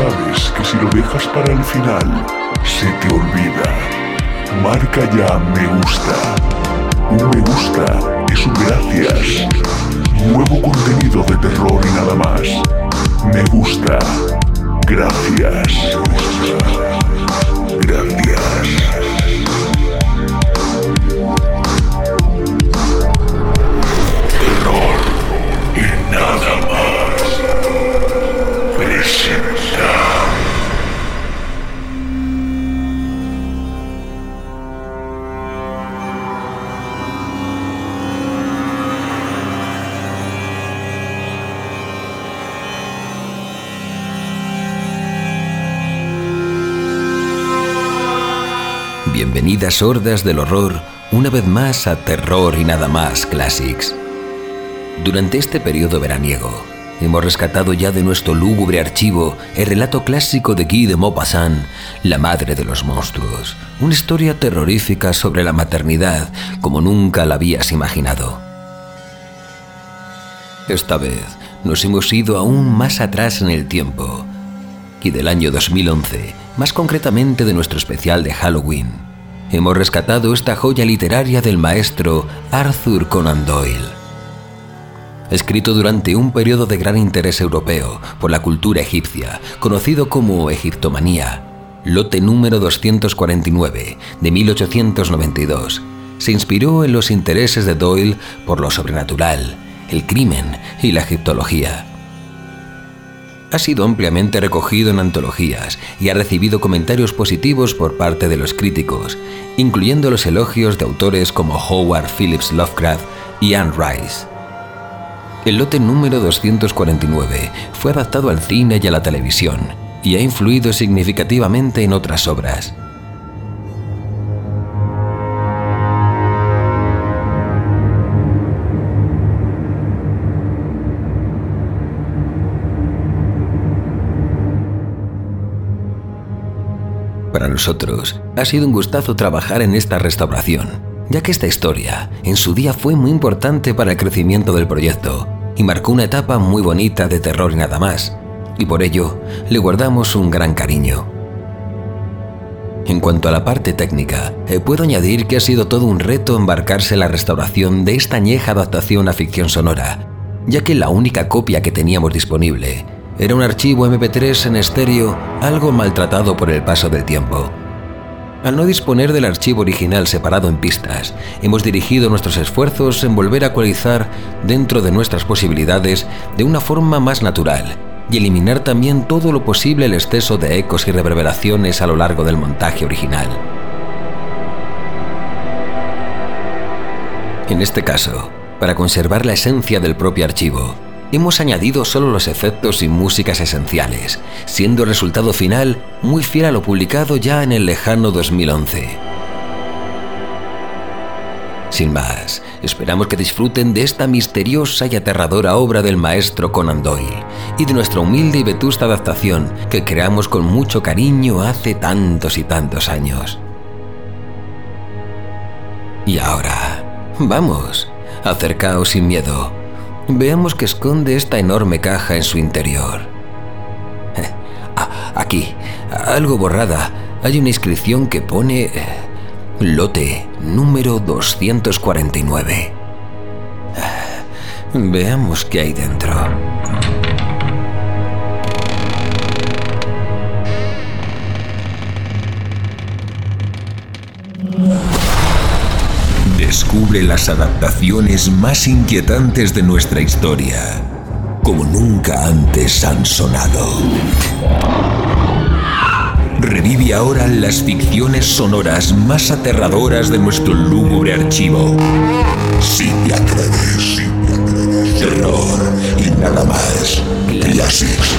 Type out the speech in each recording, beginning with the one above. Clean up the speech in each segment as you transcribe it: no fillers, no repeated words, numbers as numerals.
sabes que si lo dejas para el final, se te olvida. Marca ya me gusta. Un me gusta es un gracias. Nuevo contenido de terror y nada más. Me gusta. Gracias. Gracias. Terror y nada más. Presenta. Bienvenidas hordas del horror, una vez más a Terror y Nada Más Classics. Durante este periodo veraniego, hemos rescatado ya de nuestro lúgubre archivo el relato clásico de Guy de Maupassant, La madre de los monstruos, una historia terrorífica sobre la maternidad como nunca la habías imaginado. Esta vez nos hemos ido aún más atrás en el tiempo, y del año 2011, más concretamente de nuestro especial de Halloween, hemos rescatado esta joya literaria del maestro Arthur Conan Doyle. Escrito durante un periodo de gran interés europeo por la cultura egipcia, conocido como Egiptomanía, lote número 249 de 1892, se inspiró en los intereses de Doyle por lo sobrenatural, el crimen y la egiptología. Ha sido ampliamente recogido en antologías y ha recibido comentarios positivos por parte de los críticos, incluyendo los elogios de autores como Howard Phillips Lovecraft y Anne Rice. El lote número 249 fue adaptado al cine y a la televisión y ha influido significativamente en otras obras. Para nosotros, ha sido un gustazo trabajar en esta restauración, ya que esta historia, en su día, fue muy importante para el crecimiento del proyecto y marcó una etapa muy bonita de terror y nada más, y por ello le guardamos un gran cariño. En cuanto a la parte técnica, puedo añadir que ha sido todo un reto embarcarse en la restauración de esta añeja adaptación a ficción sonora, ya que la única copia que teníamos disponible era un archivo MP3 en estéreo algo maltratado por el paso del tiempo. Al no disponer del archivo original separado en pistas, hemos dirigido nuestros esfuerzos en volver a ecualizar dentro de nuestras posibilidades de una forma más natural y eliminar también todo lo posible el exceso de ecos y reverberaciones a lo largo del montaje original. En este caso, para conservar la esencia del propio archivo, hemos añadido solo los efectos y músicas esenciales, siendo el resultado final muy fiel a lo publicado ya en el lejano 2011. Sin más, esperamos que disfruten de esta misteriosa y aterradora obra del maestro Conan Doyle y de nuestra humilde y vetusta adaptación que creamos con mucho cariño hace tantos y tantos años. Y ahora, vamos, acercaos sin miedo. Veamos qué esconde esta enorme caja en su interior. Aquí, algo borrada, hay una inscripción que pone lote número 249. Veamos qué hay dentro. Descubre las adaptaciones más inquietantes de nuestra historia, como nunca antes han sonado. Revive ahora las ficciones sonoras más aterradoras de nuestro lúgubre archivo. Si te atreves, terror y nada más. Classics.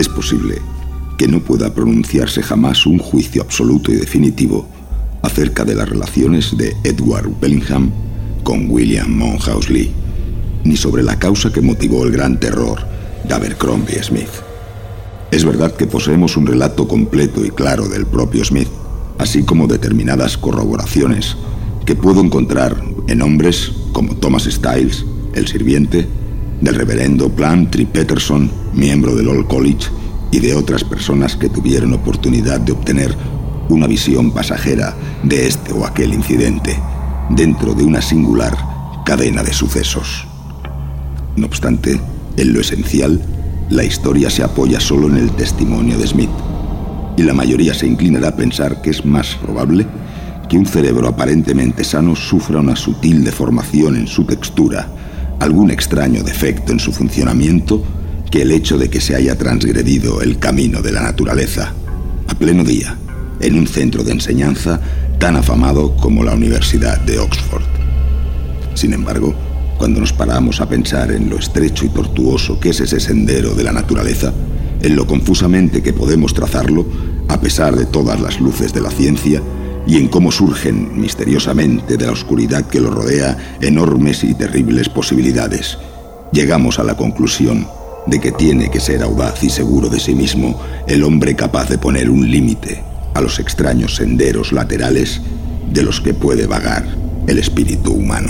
Es posible que no pueda pronunciarse jamás un juicio absoluto y definitivo acerca de las relaciones de Edward Bellingham con William Monkhouse Lee, ni sobre la causa que motivó el gran terror de Abercrombie Smith. Es verdad que poseemos un relato completo y claro del propio Smith, así como determinadas corroboraciones que puedo encontrar en hombres como Thomas Styles, el sirviente, del reverendo Plumtree Patterson, miembro del Old College, y de otras personas que tuvieron oportunidad de obtener una visión pasajera de este o aquel incidente dentro de una singular cadena de sucesos. No obstante, en lo esencial, la historia se apoya solo en el testimonio de Smith, y la mayoría se inclinará a pensar que es más probable que un cerebro aparentemente sano sufra una sutil deformación en su textura, algún extraño defecto en su funcionamiento, que el hecho de que se haya transgredido el camino de la naturaleza, a pleno día, en un centro de enseñanza tan afamado como la Universidad de Oxford. Sin embargo, cuando nos paramos a pensar en lo estrecho y tortuoso que es ese sendero de la naturaleza, en lo confusamente que podemos trazarlo, a pesar de todas las luces de la ciencia, y en cómo surgen misteriosamente de la oscuridad que lo rodea enormes y terribles posibilidades, llegamos a la conclusión de que tiene que ser audaz y seguro de sí mismo el hombre capaz de poner un límite a los extraños senderos laterales de los que puede vagar el espíritu humano.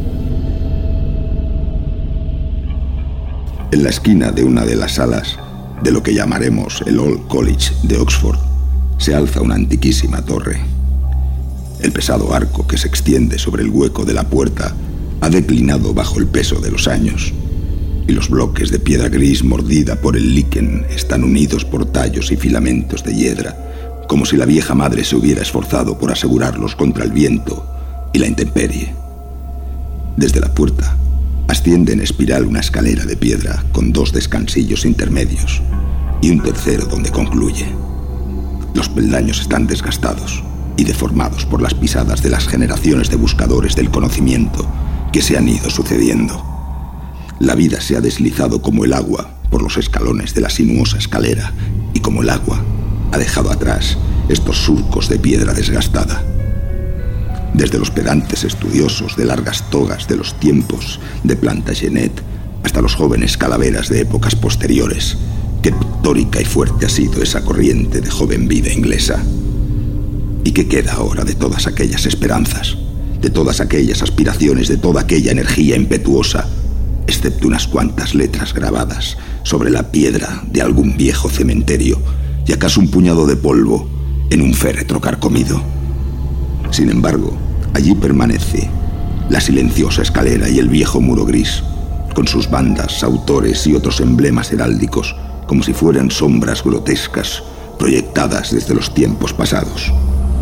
En la esquina de una de las salas de lo que llamaremos el Old College de Oxford se alza una antiquísima torre. El pesado arco que se extiende sobre el hueco de la puerta ha declinado bajo el peso de los años, y los bloques de piedra gris mordida por el líquen están unidos por tallos y filamentos de hiedra, como si la vieja madre se hubiera esforzado por asegurarlos contra el viento y la intemperie. Desde la puerta asciende en espiral una escalera de piedra con 2 descansillos intermedios y un tercero donde concluye. Los peldaños están desgastados y deformados por las pisadas de las generaciones de buscadores del conocimiento que se han ido sucediendo. La vida se ha deslizado como el agua por los escalones de la sinuosa escalera, y como el agua ha dejado atrás estos surcos de piedra desgastada. Desde los pedantes estudiosos de largas togas de los tiempos de Plantagenet hasta los jóvenes calaveras de épocas posteriores, qué pictórica y fuerte ha sido esa corriente de joven vida inglesa. ¿Y qué queda ahora de todas aquellas esperanzas, de todas aquellas aspiraciones, de toda aquella energía impetuosa, excepto unas cuantas letras grabadas sobre la piedra de algún viejo cementerio y acaso un puñado de polvo en un féretro carcomido? Sin embargo, allí permanece la silenciosa escalera y el viejo muro gris, con sus bandas, autores y otros emblemas heráldicos, como si fueran sombras grotescas proyectadas desde los tiempos pasados.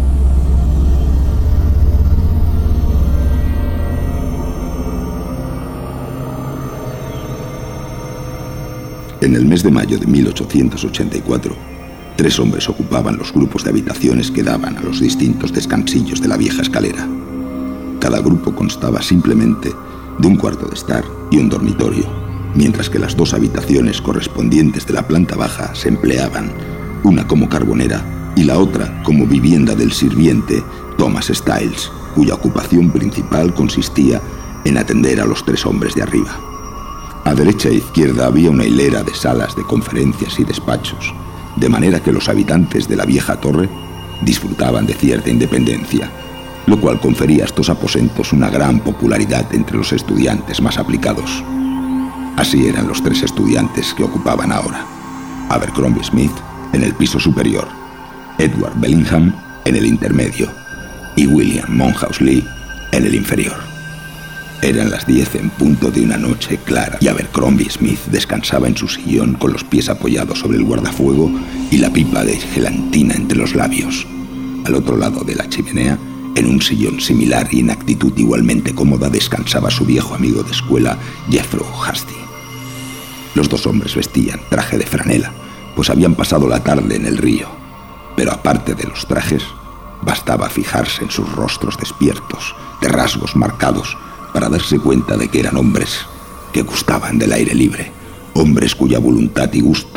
En el mes de mayo de 1884, 3 hombres ocupaban los grupos de habitaciones que daban a los distintos descansillos de la vieja escalera. Cada grupo constaba simplemente de un cuarto de estar y un dormitorio, mientras que las 2 habitaciones correspondientes de la planta baja se empleaban, una como carbonera y la otra como vivienda del sirviente Thomas Styles, cuya ocupación principal consistía en atender a los 3 hombres de arriba. A derecha e izquierda había una hilera de salas de conferencias y despachos, de manera que los habitantes de la vieja torre disfrutaban de cierta independencia, lo cual confería a estos aposentos una gran popularidad entre los estudiantes más aplicados. Así eran los 3 estudiantes que ocupaban ahora: Abercrombie Smith en el piso superior, Edward Bellingham en el intermedio y William Monkhouse Lee en el inferior. Eran las 10 en punto de una noche clara y Abercrombie Smith descansaba en su sillón con los pies apoyados sobre el guardafuego y la pipa de gelatina entre los labios. Al otro lado de la chimenea, en un sillón similar y en actitud igualmente cómoda, descansaba su viejo amigo de escuela, Jethro Hasty. Los 2 hombres vestían traje de franela, pues habían pasado la tarde en el río, pero aparte de los trajes, bastaba fijarse en sus rostros despiertos, de rasgos marcados, para darse cuenta de que eran hombres que gustaban del aire libre, hombres cuya voluntad y gustos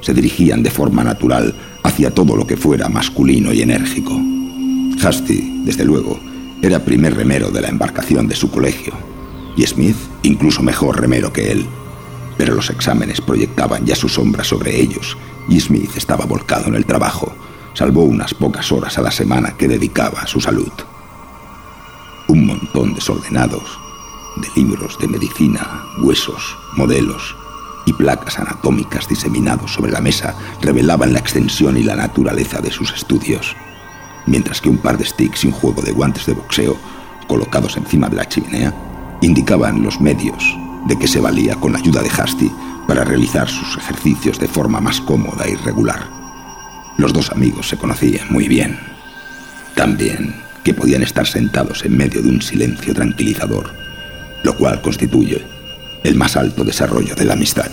se dirigían de forma natural hacia todo lo que fuera masculino y enérgico. Hasty, desde luego, era primer remero de la embarcación de su colegio, y Smith incluso mejor remero que él. Pero los exámenes proyectaban ya su sombra sobre ellos, y Smith estaba volcado en el trabajo, salvo unas pocas horas a la semana que dedicaba a su salud. Un montón desordenados de libros de medicina, huesos, modelos y placas anatómicas diseminados sobre la mesa revelaban la extensión y la naturaleza de sus estudios, mientras que un par de sticks y un juego de guantes de boxeo colocados encima de la chimenea indicaban los medios de que se valía con la ayuda de Hasty para realizar sus ejercicios de forma más cómoda y regular. Los dos amigos se conocían muy bien. También que podían estar sentados en medio de un silencio tranquilizador, lo cual constituye el más alto desarrollo de la amistad.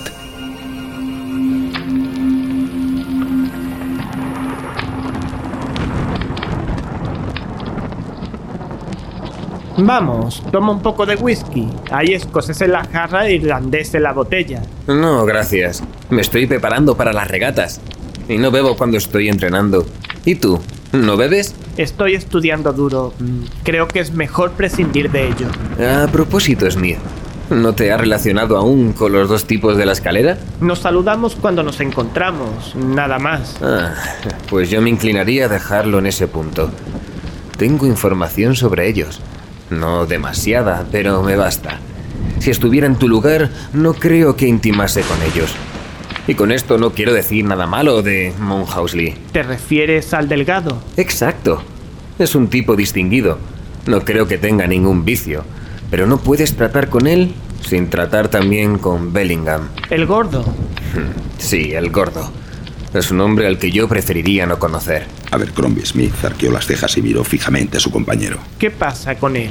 Vamos, toma un poco de whisky. Hay escocés en la jarra e irlandés en la botella. No, gracias. Me estoy preparando para las regatas. Y no bebo cuando estoy entrenando. ¿Y tú? ¿No bebes? Estoy estudiando duro. Creo que es mejor prescindir de ello. A propósito, Smith, ¿no te has relacionado aún con los dos tipos de la escalera? Nos saludamos cuando nos encontramos, nada más. Pues yo me inclinaría a dejarlo en ese punto. Tengo información sobre ellos. No demasiada, pero me basta. Si estuviera en tu lugar, no creo que intimase con ellos. Y con esto no quiero decir nada malo de Monhousley. ¿Te refieres al delgado? Exacto. Es un tipo distinguido. No creo que tenga ningún vicio. Pero no puedes tratar con él sin tratar también con Bellingham. ¿El gordo? Sí, el gordo. Es un hombre al que yo preferiría no conocer. Abercrombie Smith arqueó las cejas y miró fijamente a su compañero. ¿Qué pasa con él?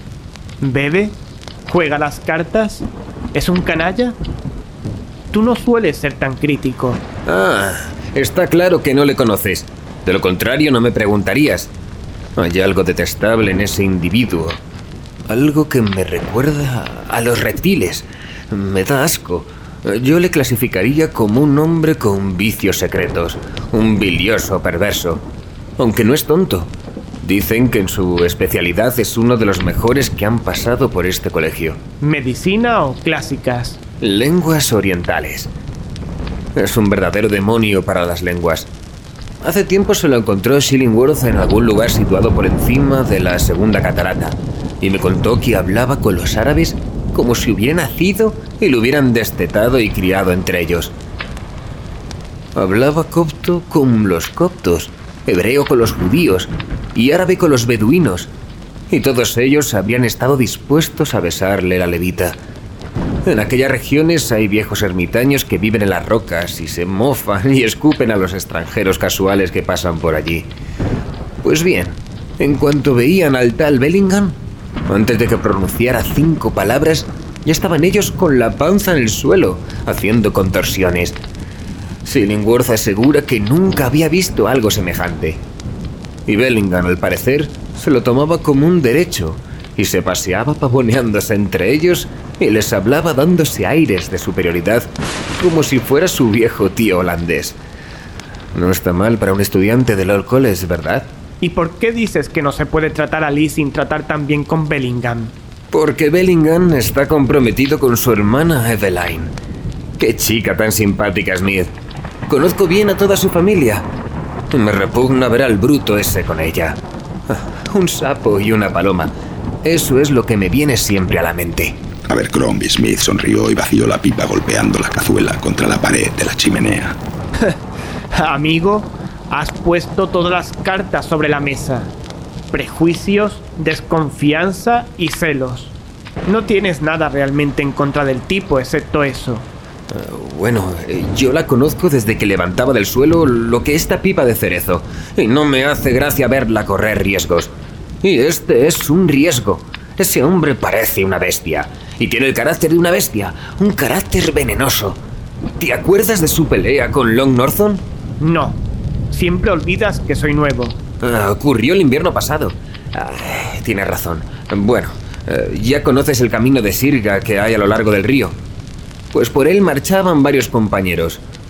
¿Bebe? ¿Juega las cartas? ¿Es un canalla? Tú no sueles ser tan crítico. Está claro que no le conoces. De lo contrario, no me preguntarías. Hay algo detestable en ese individuo. Algo que me recuerda a los reptiles. Me da asco. Yo le clasificaría como un hombre con vicios secretos. Un bilioso perverso. Aunque no es tonto. Dicen que en su especialidad es uno de los mejores que han pasado por este colegio. ¿Medicina o clásicas? Lenguas orientales. Es un verdadero demonio para las lenguas. Hace tiempo se lo encontró Shillingworth en algún lugar situado por encima de la segunda catarata, y me contó que hablaba con los árabes como si hubiera nacido y lo hubieran destetado y criado entre ellos. Hablaba copto con los coptos, hebreo con los judíos y árabe con los beduinos, y todos ellos habrían estado dispuestos a besarle la levita. En aquellas regiones hay viejos ermitaños que viven en las rocas y se mofan y escupen a los extranjeros casuales que pasan por allí. Pues bien, en cuanto veían al tal Bellingham, antes de que pronunciara 5 palabras, ya estaban ellos con la panza en el suelo, haciendo contorsiones. Shillingworth asegura que nunca había visto algo semejante. Y Bellingham, al parecer, se lo tomaba como un derecho y se paseaba pavoneándose entre ellos y les hablaba dándose aires de superioridad como si fuera su viejo tío holandés. No está mal para un estudiante de Lord College, ¿verdad? ¿Y por qué dices que no se puede tratar a Lee sin tratar también con Bellingham? Porque Bellingham está comprometido con su hermana Eveline. ¡Qué chica tan simpática, Smith! Conozco bien a toda su familia. Me repugna ver al bruto ese con ella. Un sapo y una paloma. Eso es lo que me viene siempre a la mente. Abercrombie Smith sonrió y vació la pipa golpeando la cazuela contra la pared de la chimenea. Amigo, has puesto todas las cartas sobre la mesa. Prejuicios, desconfianza y celos. No tienes nada realmente en contra del tipo, excepto eso. Bueno, yo la conozco desde que levantaba del suelo lo que esta pipa de cerezo, y no me hace gracia verla correr riesgos. Y este es un riesgo. Ese hombre parece una bestia, y tiene el carácter de una bestia, un carácter venenoso. ¿Te acuerdas de su pelea con Long Norton? No, siempre olvidas que soy nuevo. Ocurrió el invierno pasado. Tienes razón. Bueno, ya conoces el camino de sirga que hay a lo largo del río. Pues por él marchaban varios compañeros,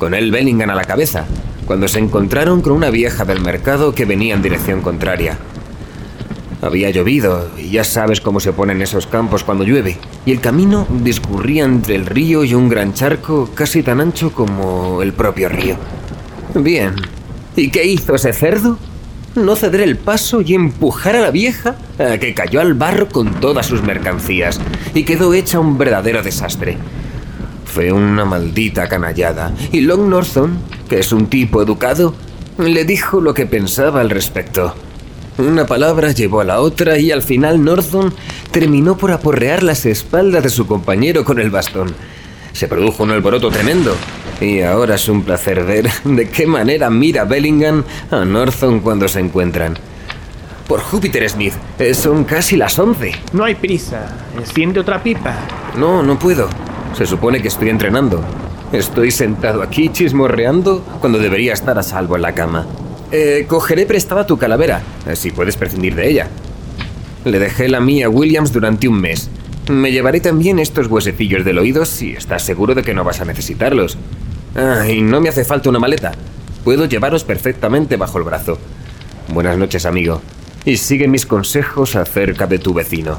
con él Bellingham a la cabeza, cuando se encontraron con una vieja del mercado que venía en dirección contraria. Había llovido, y ya sabes cómo se ponen esos campos cuando llueve, y el camino discurría entre el río y un gran charco casi tan ancho como el propio río. Bien, ¿y qué hizo ese cerdo? No ceder el paso y empujar a la vieja, que cayó al barro con todas sus mercancías y quedó hecha un verdadero desastre. Fue una maldita canallada, y Long Norton, que es un tipo educado, le dijo lo que pensaba al respecto. Una palabra llevó a la otra y al final Norton terminó por aporrear las espaldas de su compañero con el bastón. Se produjo un alboroto tremendo, y ahora es un placer ver de qué manera mira Bellingham a Norton cuando se encuentran. Por Júpiter, Smith, son casi las 11. No hay prisa. Enciende otra pipa. No puedo. Se supone que estoy entrenando. Estoy sentado aquí chismorreando cuando debería estar a salvo en la cama. Cogeré prestada tu calavera, si puedes prescindir de ella. Le dejé la mía a Williams durante un mes. Me llevaré también estos huesecillos del oído si estás seguro de que no vas a necesitarlos. Y no me hace falta una maleta. Puedo llevaros perfectamente bajo el brazo. Buenas noches, amigo. Y sigue mis consejos acerca de tu vecino.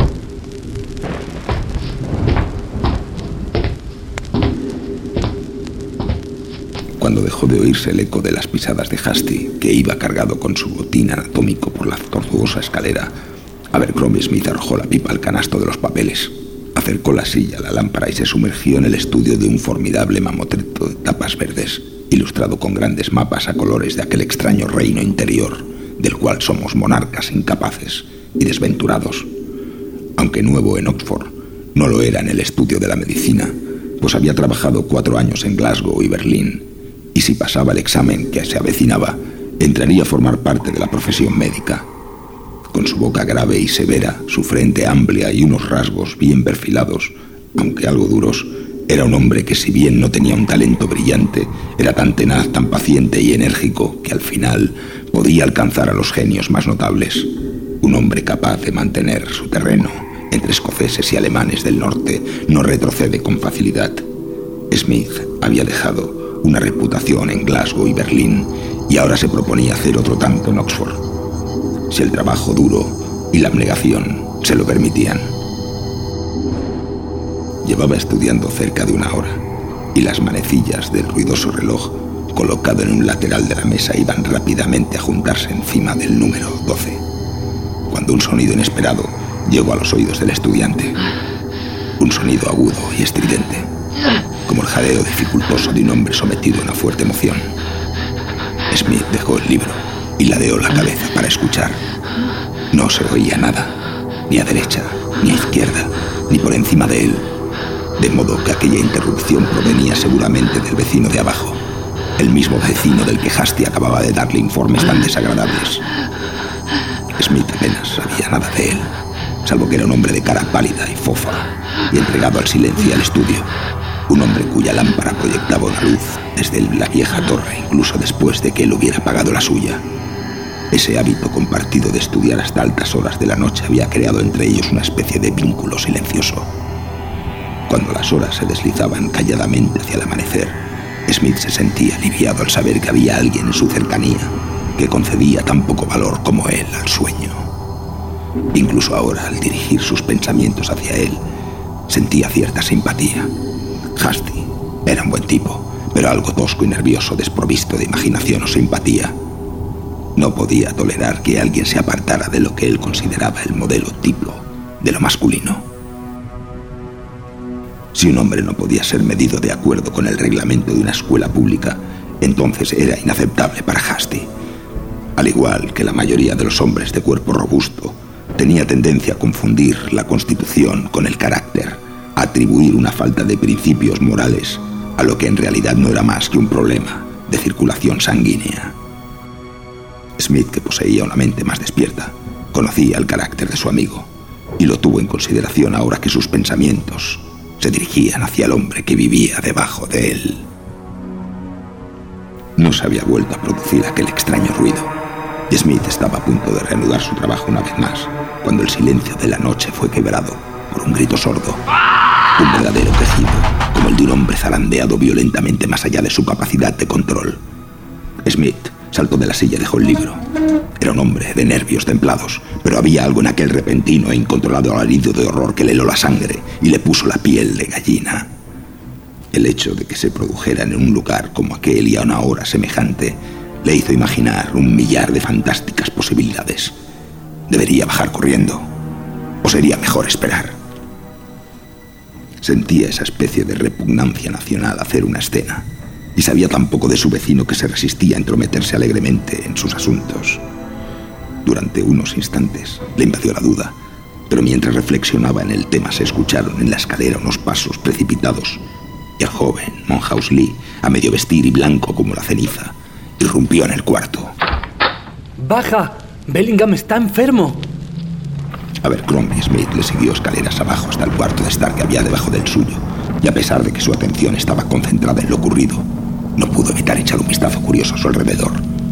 Cuando dejó de oírse el eco de las pisadas de Hasty, que iba cargado con su botín anatómico por la tortuosa escalera, Abercrombie Smith arrojó la pipa al canasto de los papeles, acercó la silla a la lámpara y se sumergió en el estudio de un formidable mamotreto de tapas verdes, ilustrado con grandes mapas a colores de aquel extraño reino interior, del cual somos monarcas incapaces y desventurados. Aunque nuevo en Oxford, no lo era en el estudio de la medicina, pues había trabajado 4 años en Glasgow y Berlín, y si pasaba el examen que se avecinaba, entraría a formar parte de la profesión médica. Con su boca grave y severa, su frente amplia y unos rasgos bien perfilados, aunque algo duros, era un hombre que, si bien no tenía un talento brillante, era tan tenaz, tan paciente y enérgico que al final podía alcanzar a los genios más notables. Un hombre capaz de mantener su terreno entre escoceses y alemanes del norte no retrocede con facilidad. Smith había dejado una reputación en Glasgow y Berlín y ahora se proponía hacer otro tanto en Oxford, si el trabajo duro y la abnegación se lo permitían. Llevaba estudiando cerca de 1 hora y las manecillas del ruidoso reloj colocado en un lateral de la mesa iban rápidamente a juntarse encima del número 12, cuando un sonido inesperado llegó a los oídos del estudiante. Un sonido agudo y estridente, como el jadeo dificultoso de un hombre sometido a una fuerte emoción. Smith dejó el libro y ladeó la cabeza para escuchar. No se oía nada, ni a derecha, ni a izquierda, ni por encima de él, de modo que aquella interrupción provenía seguramente del vecino de abajo, el mismo vecino del que Hasty acababa de darle informes tan desagradables. Smith apenas sabía nada de él, salvo que era un hombre de cara pálida y fofa, y entregado al silencio y al estudio. Un hombre cuya lámpara proyectaba una luz desde la vieja torre, incluso después de que él hubiera apagado la suya. Ese hábito compartido de estudiar hasta altas horas de la noche había creado entre ellos una especie de vínculo silencioso. Cuando las horas se deslizaban calladamente hacia el amanecer, Smith se sentía aliviado al saber que había alguien en su cercanía que concedía tan poco valor como él al sueño. Incluso ahora, al dirigir sus pensamientos hacia él, sentía cierta simpatía. Hasty era un buen tipo, pero algo tosco y nervioso, desprovisto de imaginación o simpatía. No podía tolerar que alguien se apartara de lo que él consideraba el modelo tipo de lo masculino. Si un hombre no podía ser medido de acuerdo con el reglamento de una escuela pública, entonces era inaceptable para Hasty. Al igual que la mayoría de los hombres de cuerpo robusto, tenía tendencia a confundir la constitución con el carácter, a atribuir una falta de principios morales a lo que en realidad no era más que un problema de circulación sanguínea. Smith, que poseía una mente más despierta, conocía el carácter de su amigo y lo tuvo en consideración ahora que sus pensamientos se dirigían hacia el hombre que vivía debajo de él. No se había vuelto a producir aquel extraño ruido. Smith estaba a punto de reanudar su trabajo una vez más, cuando el silencio de la noche fue quebrado por un grito sordo. Un verdadero quejido, como el de un hombre zarandeado violentamente más allá de su capacidad de control. Smith saltó de la silla y dejó el libro. Era un hombre de nervios templados, pero había algo en aquel repentino e incontrolado alarido de horror que le heló la sangre y le puso la piel de gallina. El hecho de que se produjera en un lugar como aquel y a una hora semejante le hizo imaginar 1.000.000 de fantásticas posibilidades. ¿Debería bajar corriendo? ¿O sería mejor esperar? Sentía esa especie de repugnancia nacional a hacer una escena, y sabía tan poco de su vecino que se resistía a entrometerse alegremente en sus asuntos. Durante unos instantes le invadió la duda, pero mientras reflexionaba en el tema se escucharon en la escalera unos pasos precipitados, y el joven Monhouse Lee, a medio vestir y blanco como la ceniza, irrumpió en el cuarto. ¡Baja! ¡Bellingham está enfermo! Abercrombie Smith le siguió escaleras abajo hasta el cuarto de estar que había debajo del suyo, y a pesar de que su atención estaba concentrada en lo ocurrido, no pudo evitar echar un vistazo curioso a su alrededor.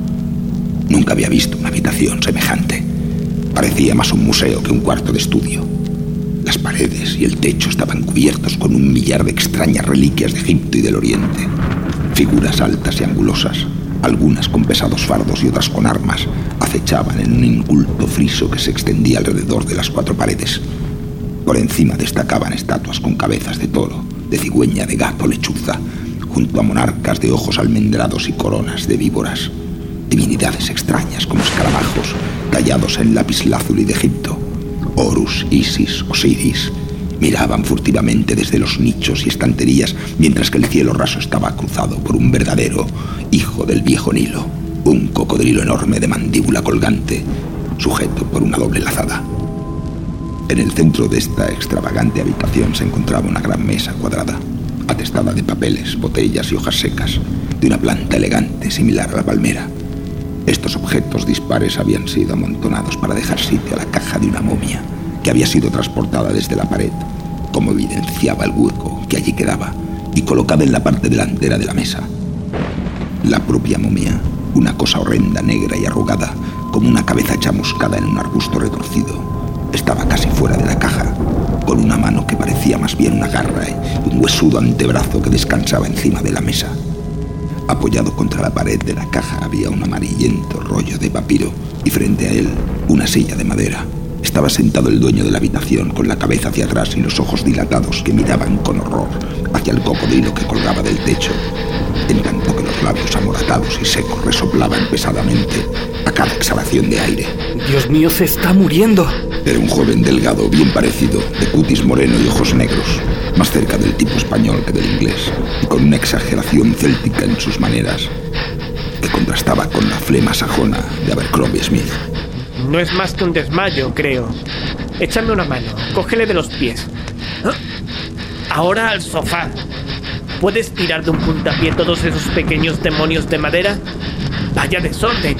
Nunca había visto una habitación semejante. Parecía más un museo que un cuarto de estudio. Las paredes y el techo estaban cubiertos con 1.000.000 de extrañas reliquias de Egipto y del Oriente. Figuras altas y angulosas, algunas con pesados fardos y otras con armas, acechaban en un inculto friso que se extendía alrededor de las 4 paredes. Por encima destacaban estatuas con cabezas de toro, de cigüeña, de gato, lechuza, junto a monarcas de ojos almendrados y coronas de víboras. Divinidades extrañas como escaramajos, tallados en lapislázuli de Egipto. Horus, Isis, Osiris, miraban furtivamente desde los nichos y estanterías, mientras que el cielo raso estaba cruzado por un verdadero hijo del viejo Nilo, un cocodrilo enorme de mandíbula colgante, sujeto por una doble lazada. En el centro de esta extravagante habitación se encontraba una gran mesa cuadrada, atestada de papeles, botellas y hojas secas, de una planta elegante similar a la palmera. Estos objetos dispares habían sido amontonados para dejar sitio a la caja de una momia que había sido transportada desde la pared, como evidenciaba el hueco que allí quedaba, y colocada en la parte delantera de la mesa. La propia momia, una cosa horrenda, negra y arrugada, como una cabeza chamuscada en un arbusto retorcido, estaba casi fuera de la caja, con una mano que parecía más bien una garra y un huesudo antebrazo que descansaba encima de la mesa. Apoyado contra la pared de la caja había un amarillento rollo de papiro y frente a él una silla de madera. Estaba sentado el dueño de la habitación con la cabeza hacia atrás y los ojos dilatados que miraban con horror hacia el cocodrilo que colgaba del techo, en tanto que los labios amoratados y secos resoplaban pesadamente a cada exhalación de aire. ¡Dios mío, se está muriendo! Era un joven delgado, bien parecido, de cutis moreno y ojos negros, más cerca del tipo español que del inglés, y con una exageración céltica en sus maneras, que contrastaba con la flema sajona de Abercrombie Smith. No es más que un desmayo, creo. Échame una mano, cógele de los pies. Ahora al sofá. ¿Puedes tirar de un puntapié todos esos pequeños demonios de madera? ¡Vaya desorden!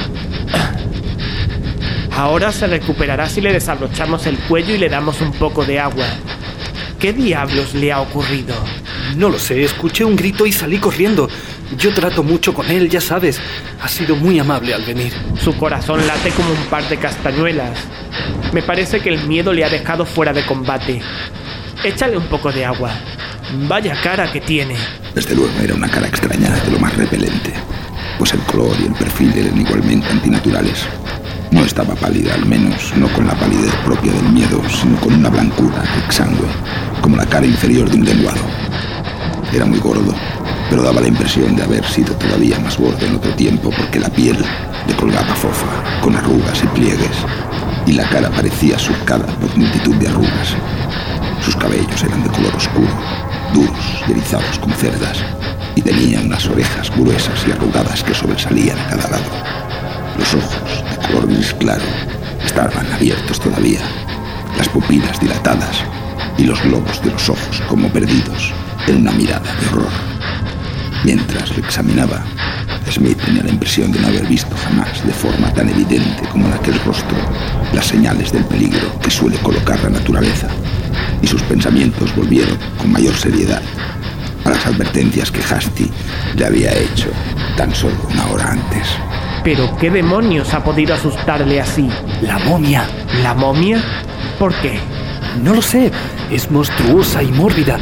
Ahora se recuperará si le desabrochamos el cuello y le damos un poco de agua. ¿Qué diablos le ha ocurrido? No lo sé, escuché un grito y salí corriendo. Yo trato mucho con él, ya sabes. Ha sido muy amable al venir. Su corazón late como un par de castañuelas. Me parece que el miedo le ha dejado fuera de combate. Échale un poco de agua. Vaya cara que tiene. Desde luego era una cara extraña, de lo más repelente, pues el color y el perfil eran igualmente antinaturales. No estaba pálida, al menos no con la palidez propia del miedo, sino con una blancura exangüe, como la cara inferior de un lenguado. Era muy gordo, pero daba la impresión de haber sido todavía más gordo en otro tiempo, porque la piel le colgaba fofa, con arrugas y pliegues, y la cara parecía surcada por multitud de arrugas. Sus cabellos eran de color oscuro, duros y erizados como cerdas, y tenía unas orejas gruesas y arrugadas que sobresalían a cada lado. Los ojos, de color gris claro, estaban abiertos todavía, las pupilas dilatadas y los globos de los ojos como perdidos en una mirada de horror. Mientras lo examinaba, Smith tenía la impresión de no haber visto jamás de forma tan evidente como en aquel rostro las señales del peligro que suele colocar la naturaleza, y sus pensamientos volvieron con mayor seriedad a las advertencias que Hasty le había hecho tan solo una hora antes. ¿Pero qué demonios ha podido asustarle así? ¡La momia! ¿La momia? ¿Por qué? No lo sé. Es monstruosa y mórbida.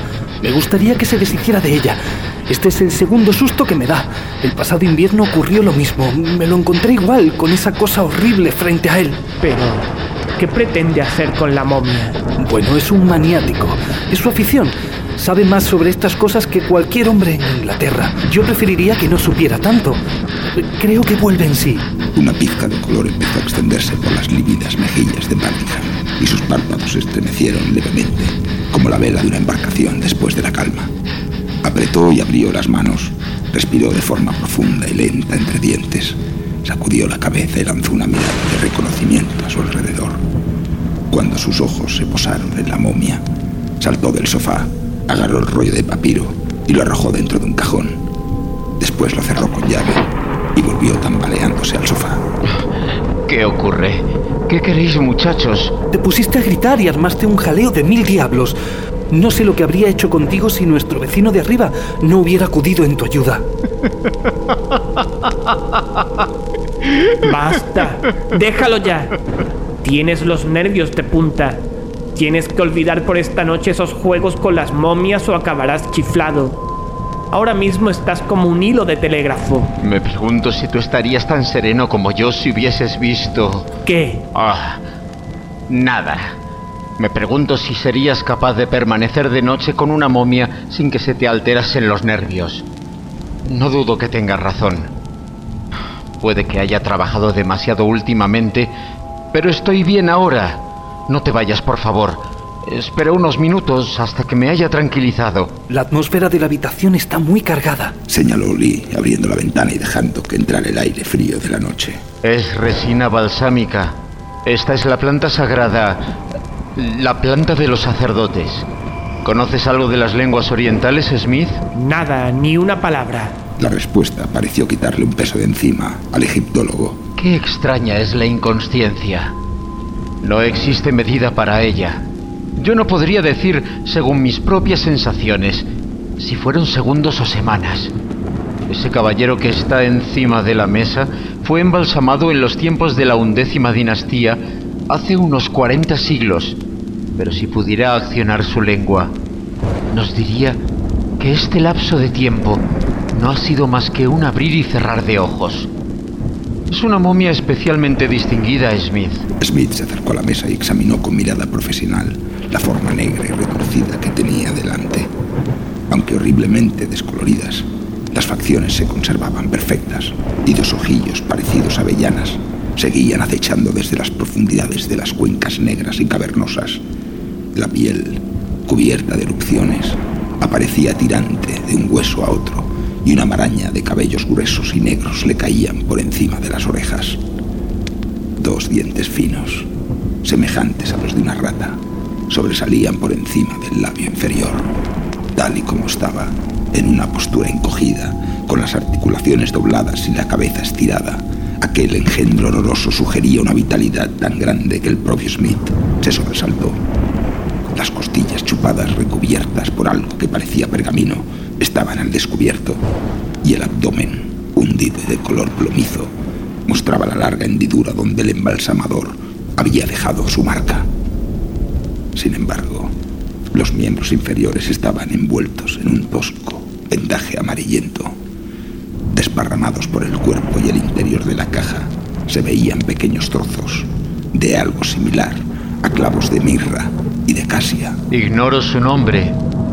Me gustaría que se deshiciera de ella. Este es el segundo susto que me da. El pasado invierno ocurrió lo mismo. Me lo encontré igual, con esa cosa horrible frente a él. Pero, ¿qué pretende hacer con la momia? Bueno, es un maniático. Es su afición. Sabe más sobre estas cosas que cualquier hombre en Inglaterra. Yo preferiría que no supiera tanto. Creo que vuelve en sí. Una pizca de color empezó a extenderse por las lívidas mejillas de Buckingham y sus párpados se estremecieron levemente, como la vela de una embarcación después de la calma. Apretó y abrió las manos, respiró de forma profunda y lenta entre dientes, sacudió la cabeza y lanzó una mirada de reconocimiento a su alrededor. Cuando sus ojos se posaron en la momia, saltó del sofá, agarró el rollo de papiro y lo arrojó dentro de un cajón. Después lo cerró con llave y volvió tambaleándose al sofá. ¿Qué ocurre? ¿Qué queréis, muchachos? Te pusiste a gritar y armaste un jaleo de 1000 diablos. No sé lo que habría hecho contigo si nuestro vecino de arriba no hubiera acudido en tu ayuda. ¡Basta! ¡Déjalo ya! Tienes los nervios de punta. Tienes que olvidar por esta noche esos juegos con las momias o acabarás chiflado. Ahora mismo estás como un hilo de telégrafo. Me pregunto si tú estarías tan sereno como yo si hubieses visto... ¿Qué? Nada. Me pregunto si serías capaz de permanecer de noche con una momia sin que se te alterasen los nervios. No dudo que tengas razón. Puede que haya trabajado demasiado últimamente, pero estoy bien ahora. No te vayas, por favor. Espera unos minutos hasta que me haya tranquilizado. La atmósfera de la habitación está muy cargada, señaló Lee, abriendo la ventana y dejando que entrara el aire frío de la noche. Es resina balsámica. Esta es la planta sagrada, la planta de los sacerdotes. ¿Conoces algo de las lenguas orientales, Smith? Nada, ni una palabra. La respuesta pareció quitarle un peso de encima al egiptólogo. Qué extraña es la inconsciencia. No existe medida para ella. Yo no podría decir, según mis propias sensaciones, si fueron segundos o semanas. Ese caballero que está encima de la mesa fue embalsamado en los tiempos de la 11ª dinastía, hace unos 40 siglos. Pero si pudiera accionar su lengua, nos diría que este lapso de tiempo no ha sido más que un abrir y cerrar de ojos. Es una momia especialmente distinguida, Smith. Smith se acercó a la mesa y examinó con mirada profesional la forma negra y retorcida que tenía delante. Aunque horriblemente descoloridas, las facciones se conservaban perfectas y dos ojillos parecidos a avellanas seguían acechando desde las profundidades de las cuencas negras y cavernosas. La piel, cubierta de erupciones, aparecía tirante de un hueso a otro y una maraña de cabellos gruesos y negros le caían por encima de las orejas. Dos dientes finos, semejantes a los de una rata, sobresalían por encima del labio inferior, tal y como estaba, en una postura encogida, con las articulaciones dobladas y la cabeza estirada. Aquel engendro horroroso sugería una vitalidad tan grande que el propio Smith se sobresaltó. Las costillas chupadas, recubiertas por algo que parecía pergamino, estaban al descubierto, y el abdomen, hundido y de color plomizo, mostraba la larga hendidura donde el embalsamador había dejado su marca. Sin embargo, los miembros inferiores estaban envueltos en un tosco vendaje amarillento. Desparramados por el cuerpo y el interior de la caja, se veían pequeños trozos de algo similar a clavos de mirra y de casia. Ignoro su nombre.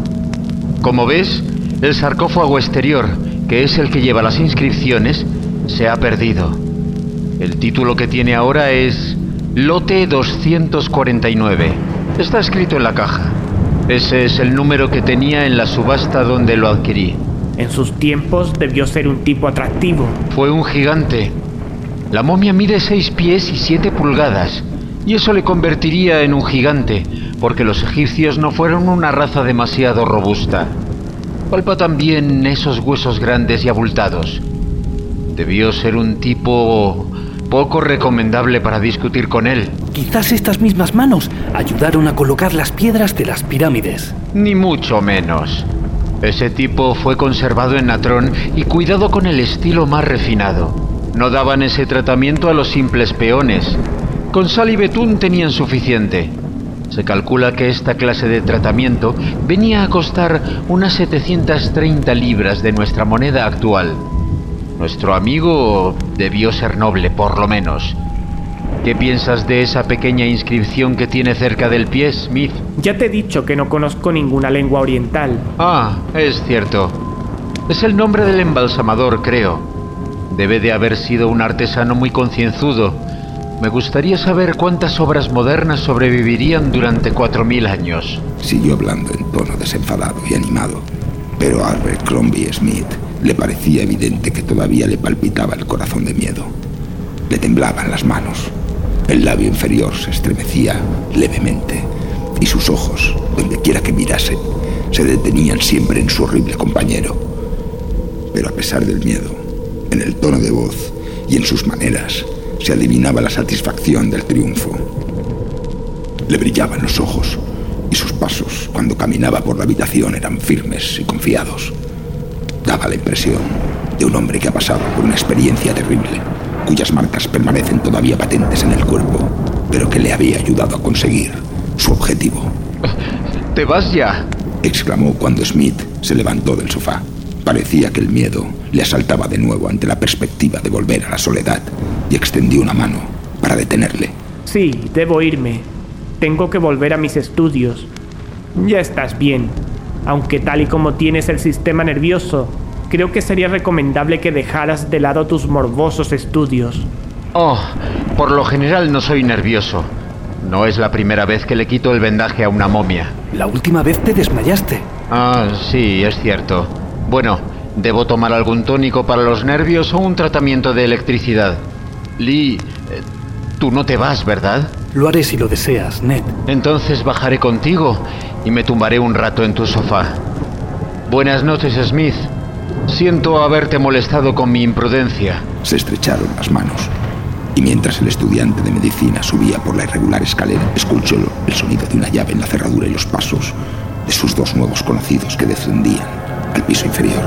Como ves, el sarcófago exterior, que es el que lleva las inscripciones, se ha perdido. El título que tiene ahora es Lote 249. Está escrito en la caja. Ese es el número que tenía en la subasta donde lo adquirí. En sus tiempos debió ser un tipo atractivo. Fue un gigante. La momia mide 6 pies y 7 pulgadas, y eso le convertiría en un gigante, porque los egipcios no fueron una raza demasiado robusta. Palpa también esos huesos grandes y abultados. Debió ser un tipo poco recomendable para discutir con él. Quizás estas mismas manos ayudaron a colocar las piedras de las pirámides. Ni mucho menos. Ese tipo fue conservado en Natrón y cuidado con el estilo más refinado. No daban ese tratamiento a los simples peones. Con sal y betún tenían suficiente. Se calcula que esta clase de tratamiento venía a costar unas 730 libras de nuestra moneda actual. Nuestro amigo debió ser noble, por lo menos. ¿Qué piensas de esa pequeña inscripción que tiene cerca del pie, Smith? Ya te he dicho que no conozco ninguna lengua oriental. Ah, es cierto. Es el nombre del embalsamador, creo. Debe de haber sido un artesano muy concienzudo. Me gustaría saber cuántas obras modernas sobrevivirían durante 4000 años. Siguió hablando en tono desenfadado y animado, pero a Abercrombie Smith le parecía evidente que todavía le palpitaba el corazón de miedo. Le temblaban las manos, el labio inferior se estremecía levemente y sus ojos, donde quiera que mirase, se detenían siempre en su horrible compañero. Pero a pesar del miedo, en el tono de voz y en sus maneras, se adivinaba la satisfacción del triunfo. Le brillaban los ojos y sus pasos, cuando caminaba por la habitación, eran firmes y confiados. Daba la impresión de un hombre que ha pasado por una experiencia terrible, cuyas marcas permanecen todavía patentes en el cuerpo, pero que le había ayudado a conseguir su objetivo. ¿Te vas ya?, exclamó cuando Smith se levantó del sofá. Parecía que el miedo le asaltaba de nuevo ante la perspectiva de volver a la soledad y extendió una mano para detenerle. Sí, debo irme. Tengo que volver a mis estudios. Ya estás bien. Aunque tal y como tienes el sistema nervioso, creo que sería recomendable que dejaras de lado tus morbosos estudios. Oh, por lo general no soy nervioso. No es la primera vez que le quito el vendaje a una momia. La última vez te desmayaste. Ah, sí, es cierto. Bueno, ¿debo tomar algún tónico para los nervios o un tratamiento de electricidad? Lee, tú no te vas, ¿verdad? Lo haré si lo deseas, Ned. Entonces bajaré contigo y me tumbaré un rato en tu sofá. Buenas noches, Smith. Siento haberte molestado con mi imprudencia. Se estrecharon las manos, y mientras el estudiante de medicina subía por la irregular escalera, escuchó el sonido de una llave en la cerradura y los pasos de sus dos nuevos conocidos que descendían al piso inferior.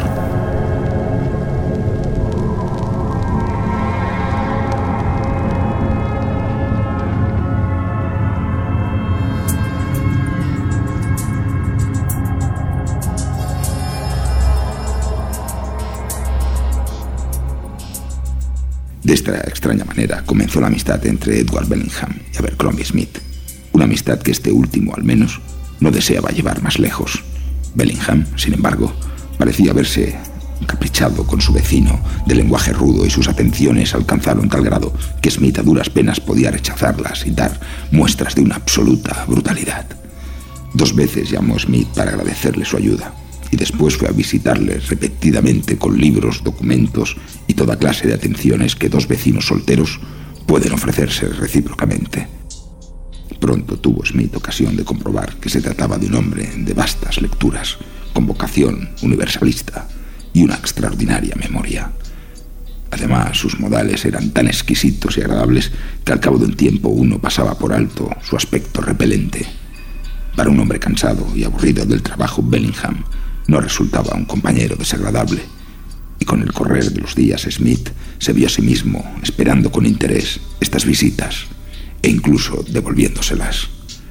De esta extraña manera comenzó la amistad entre Edward Bellingham y Abercrombie Smith, una amistad que este último, al menos, no deseaba llevar más lejos. Bellingham, sin embargo, parecía haberse encaprichado con su vecino de lenguaje rudo y sus atenciones alcanzaron tal grado que Smith a duras penas podía rechazarlas y dar muestras de una absoluta brutalidad. 2 veces llamó Smith para agradecerle su ayuda y después fue a visitarle repetidamente con libros, documentos y toda clase de atenciones que 2 vecinos solteros pueden ofrecerse recíprocamente. Pronto tuvo Smith ocasión de comprobar que se trataba de un hombre de vastas lecturas, con vocación universalista y una extraordinaria memoria. Además, sus modales eran tan exquisitos y agradables que al cabo de un tiempo uno pasaba por alto su aspecto repelente. Para un hombre cansado y aburrido del trabajo, Bellingham no resultaba un compañero desagradable, y con el correr de los días Smith se vio a sí mismo esperando con interés estas visitas e incluso devolviéndoselas.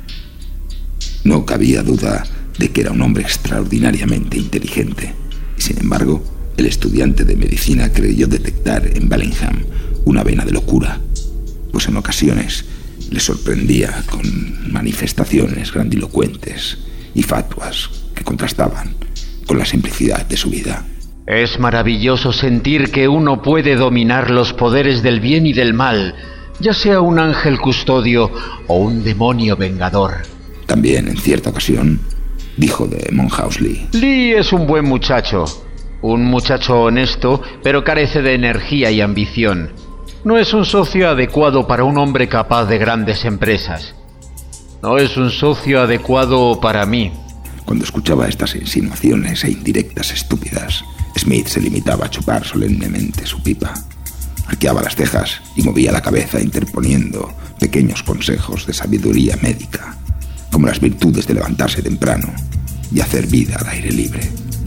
No cabía duda de que era un hombre extraordinariamente inteligente, y sin embargo, el estudiante de medicina creyó detectar en Bellingham una vena de locura, pues en ocasiones le sorprendía con manifestaciones grandilocuentes y fatuas que contrastaban con la simplicidad de su vida. Es maravilloso sentir que uno puede dominar los poderes del bien y del mal, ya sea un ángel custodio o un demonio vengador. También, en cierta ocasión, dijo de Monhousley: Lee es un buen muchacho. Un muchacho honesto, pero carece de energía y ambición. No es un socio adecuado para un hombre capaz de grandes empresas. No es un socio adecuado para mí. Cuando escuchaba estas insinuaciones e indirectas estúpidas, Smith se limitaba a chupar solemnemente su pipa. Arqueaba las cejas y movía la cabeza interponiendo pequeños consejos de sabiduría médica, como las virtudes de levantarse temprano y hacer vida al aire libre.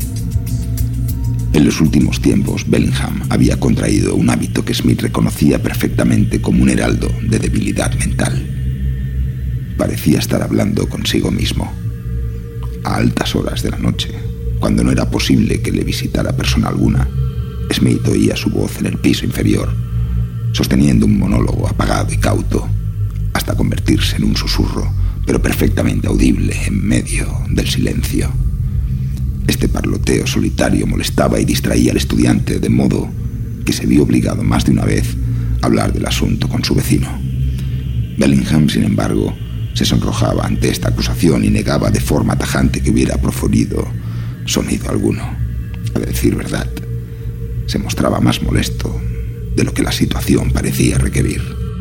En los últimos tiempos, Bellingham había contraído un hábito que Smith reconocía perfectamente como un heraldo de debilidad mental. parecía estar hablando consigo mismo. A altas horas de la noche, cuando no era posible que le visitara persona alguna, Smith oía su voz en el piso inferior, sosteniendo un monólogo apagado y cauto, hasta convertirse en un susurro, pero perfectamente audible en medio del silencio. Este parloteo solitario molestaba y distraía al estudiante, de modo que se vio obligado más de una vez a hablar del asunto con su vecino. Bellingham, sin embargo, se sonrojaba ante esta acusación y negaba de forma tajante que hubiera proferido sonido alguno. A decir verdad, se mostraba más molesto de lo que la situación parecía requerir.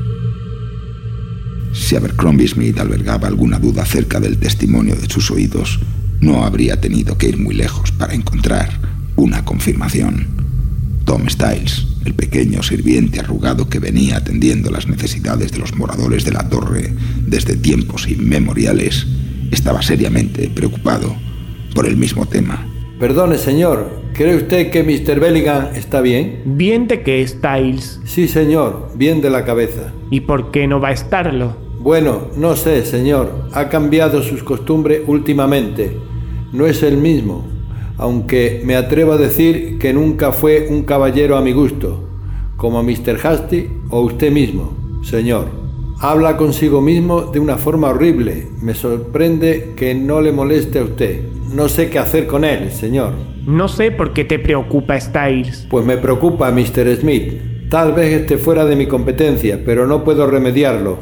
Si Abercrombie Smith albergaba alguna duda acerca del testimonio de sus oídos, no habría tenido que ir muy lejos para encontrar una confirmación. Tom Styles, el pequeño sirviente arrugado que venía atendiendo las necesidades de los moradores de la torre desde tiempos inmemoriales, estaba seriamente preocupado por el mismo tema. Perdone, señor, ¿cree usted que Mr. Bellingham está bien? ¿Bien de qué, Styles? Sí, señor, bien de la cabeza. ¿Y por qué no va a estarlo? Bueno, no sé, señor. Ha cambiado sus costumbres últimamente. No es el mismo, aunque me atrevo a decir que nunca fue un caballero a mi gusto, como Mr. Hasty o usted mismo, señor. Habla consigo mismo de una forma horrible. Me sorprende que no le moleste a usted. No sé qué hacer con él, señor. No sé por qué te preocupa, Styles. Pues me preocupa, Mr. Smith. Tal vez esté fuera de mi competencia, pero no puedo remediarlo.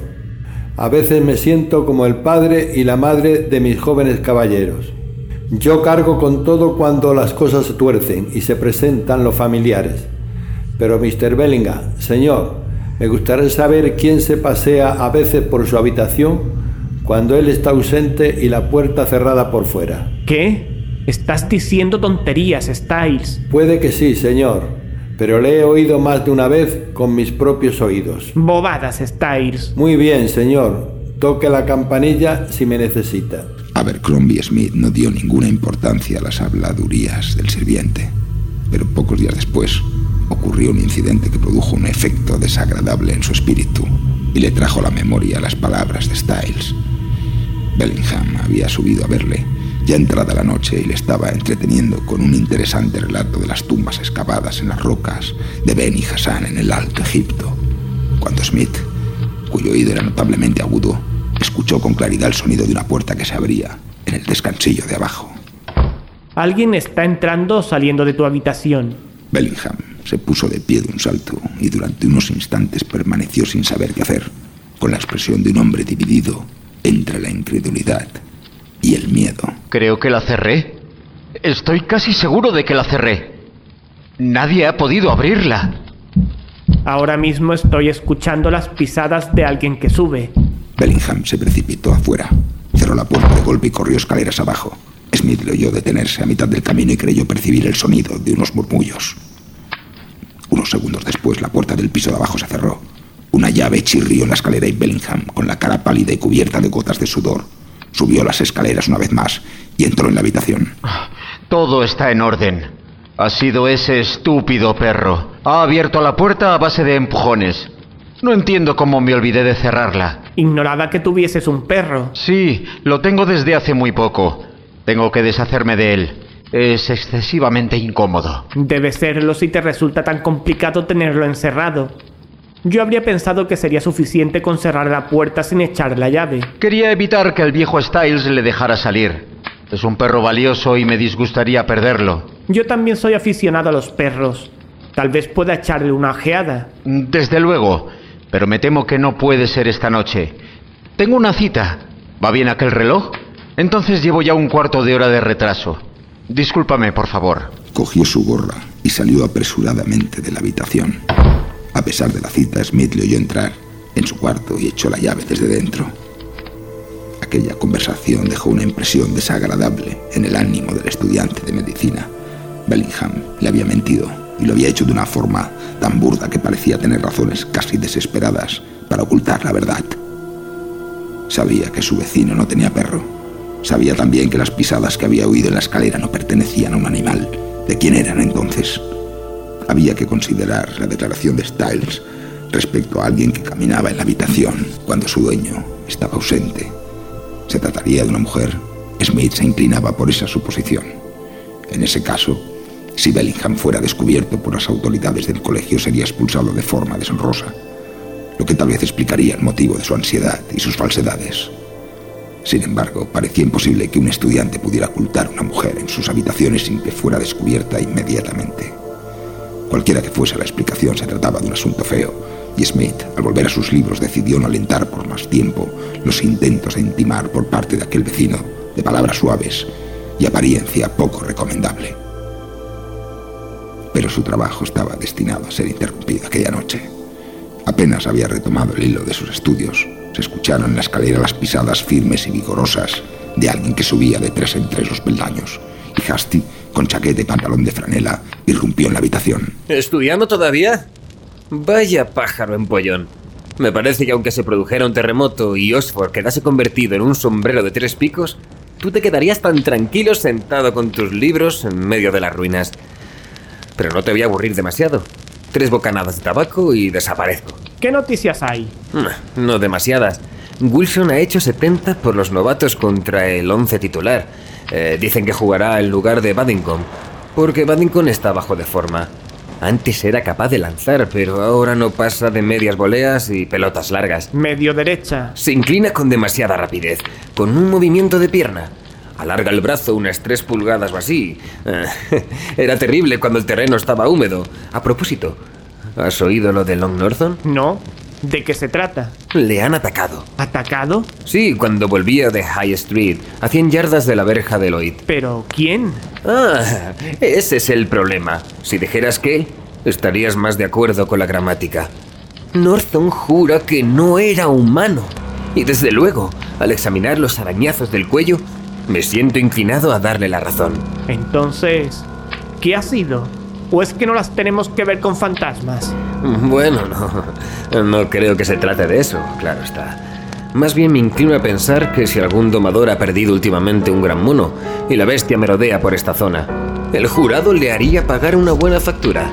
A veces me siento como el padre y la madre de mis jóvenes caballeros. Yo cargo con todo cuando las cosas se tuercen y se presentan los familiares. Pero Mr. Bellingham, señor, me gustaría saber quién se pasea a veces por su habitación cuando él está ausente y la puerta cerrada por fuera. ¿Qué? Estás diciendo tonterías, Styles. Puede que sí, señor, pero le he oído más de una vez con mis propios oídos. Bobadas, Styles. Muy bien, señor. Toque la campanilla si me necesita. Abercrombie Smith no dio ninguna importancia a las habladurías del sirviente, pero pocos días después ocurrió un incidente que produjo un efecto desagradable en su espíritu y le trajo a la memoria las palabras de Styles. Bellingham había subido a verle ya entrada la noche y le estaba entreteniendo con un interesante relato de las tumbas excavadas en las rocas de Beni Hassan en el Alto Egipto, cuando Smith, cuyo oído era notablemente agudo, escuchó con claridad el sonido de una puerta que se abría en el descansillo de abajo. Alguien está entrando o saliendo de tu habitación. Bellingham se puso de pie de un salto y durante unos instantes permaneció sin saber qué hacer, con la expresión de un hombre dividido entre la incredulidad y el miedo. Creo que la cerré. Estoy casi seguro de que la cerré. Nadie ha podido abrirla. Ahora mismo estoy escuchando las pisadas de alguien que sube. Bellingham se precipitó afuera, cerró la puerta de golpe y corrió escaleras abajo. Smith le oyó detenerse a mitad del camino y creyó percibir el sonido de unos murmullos. Unos segundos después, la puerta del piso de abajo se cerró. Una llave chirrió en la escalera y Bellingham, con la cara pálida y cubierta de gotas de sudor, subió las escaleras una vez más y entró en la habitación. Todo está en orden. Ha sido ese estúpido perro. Ha abierto la puerta a base de empujones. No entiendo cómo me olvidé de cerrarla. Ignoraba que tuvieses un perro. Sí, lo tengo desde hace muy poco. Tengo que deshacerme de él. Es excesivamente incómodo. Debe serlo si te resulta tan complicado tenerlo encerrado. Yo habría pensado que sería suficiente con cerrar la puerta sin echar la llave. Quería evitar que el viejo Styles le dejara salir. Es un perro valioso y me disgustaría perderlo. Yo también soy aficionado a los perros. Tal vez pueda echarle una ojeada. Desde luego, pero me temo que no puede ser esta noche. Tengo una cita. ¿Va bien aquel reloj? Entonces llevo ya un cuarto de hora de retraso. Discúlpame, por favor. Cogió su gorra y salió apresuradamente de la habitación. A pesar de la cita, Smith le oyó entrar en su cuarto y echó la llave desde dentro. Aquella conversación dejó una impresión desagradable en el ánimo del estudiante de medicina. Bellingham le había mentido y lo había hecho de una forma tan burda que parecía tener razones casi desesperadas para ocultar la verdad. Sabía que su vecino no tenía perro. Sabía también que las pisadas que había oído en la escalera no pertenecían a un animal. ¿De quién eran entonces? Había que considerar la declaración de Styles respecto a alguien que caminaba en la habitación cuando su dueño estaba ausente se trataría de una mujer, Smith se inclinaba por esa suposición. En ese caso, si Bellingham fuera descubierto por las autoridades del colegio, sería expulsado de forma deshonrosa, lo que tal vez explicaría el motivo de su ansiedad y sus falsedades. Sin embargo, parecía imposible que un estudiante pudiera ocultar a una mujer en sus habitaciones sin que fuera descubierta inmediatamente. Cualquiera que fuese la explicación, se trataba de un asunto feo, y Smith, al volver a sus libros, decidió no alentar por más tiempo los intentos de intimar por parte de aquel vecino, de palabras suaves y apariencia poco recomendable. Pero su trabajo estaba destinado a ser interrumpido aquella noche. Apenas había retomado el hilo de sus estudios, se escucharon en la escalera las pisadas firmes y vigorosas de alguien que subía de 3 en 3 los peldaños, y Hasty, con chaqueta y pantalón de franela, irrumpió en la habitación. ¿Estudiando todavía? Vaya pájaro empollón. Me parece que aunque se produjera un terremoto y Oxford quedase convertido en un sombrero de 3 picos, tú te quedarías tan tranquilo sentado con tus libros en medio de las ruinas. Pero no te voy a aburrir demasiado. 3 bocanadas de tabaco y desaparezco. ¿Qué noticias hay? No demasiadas. Wilson ha hecho 70 por los novatos contra el 11 titular. Dicen que jugará en lugar de Baddington, porque Baddington está bajo de forma. Antes era capaz de lanzar, pero ahora no pasa de medias voleas y pelotas largas. Medio derecha. Se inclina con demasiada rapidez, con un movimiento de pierna. Alarga el brazo unas 3 pulgadas o así. Era terrible cuando el terreno estaba húmedo. A propósito, ¿has oído lo de Long Norton? No. ¿De qué se trata? Le han atacado. ¿Atacado? Sí, cuando volvía de High Street, a 100 yardas de la verja de Lloyd. ¿Pero quién? Ese es el problema. Si dijeras que, estarías más de acuerdo con la gramática. Norton jura que no era humano. Y desde luego, al examinar los arañazos del cuello, me siento inclinado a darle la razón. Entonces, ¿qué ha sido? ¿O es que no las tenemos que ver con fantasmas? Bueno, no creo que se trate de eso, claro está. Más bien me inclino a pensar que si algún domador ha perdido últimamente un gran mono y la bestia merodea por esta zona, el jurado le haría pagar una buena factura.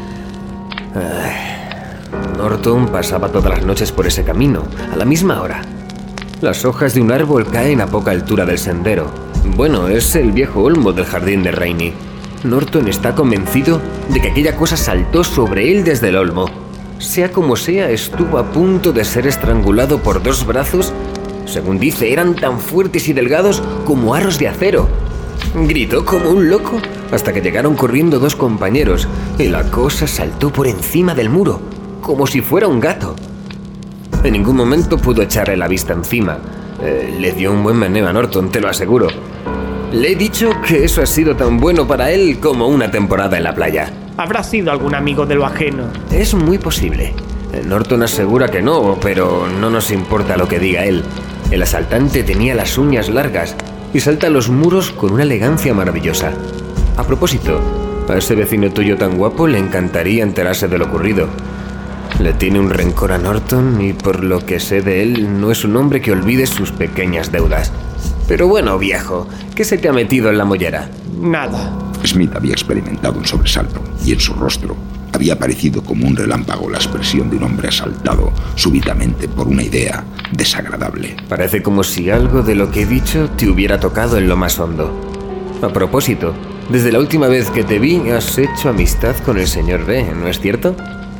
Norton pasaba todas las noches por ese camino, a la misma hora. Las hojas de un árbol caen a poca altura del sendero. Bueno, es el viejo olmo del jardín de Rainey. Norton está convencido de que aquella cosa saltó sobre él desde el olmo. Sea como sea, estuvo a punto de ser estrangulado por 2 brazos. Según dice, eran tan fuertes y delgados como aros de acero. Gritó como un loco hasta que llegaron corriendo 2 compañeros y la cosa saltó por encima del muro, como si fuera un gato. En ningún momento pudo echarle la vista encima. Le dio un buen meneo a Norton, te lo aseguro. Le he dicho que eso ha sido tan bueno para él como una temporada en la playa. Habrá sido algún amigo de lo ajeno. Es muy posible. Norton asegura que no, pero no nos importa lo que diga él. El asaltante tenía las uñas largas y salta a los muros con una elegancia maravillosa. A propósito, a ese vecino tuyo tan guapo le encantaría enterarse de lo ocurrido. Le tiene un rencor a Norton y por lo que sé de él, no es un hombre que olvide sus pequeñas deudas. Pero bueno, viejo, ¿qué se te ha metido en la mollera? Nada. Smith había experimentado un sobresalto y en su rostro había aparecido como un relámpago la expresión de un hombre asaltado súbitamente por una idea desagradable. Parece como si algo de lo que he dicho te hubiera tocado en lo más hondo. A propósito, desde la última vez que te vi has hecho amistad con el señor B, ¿no es cierto?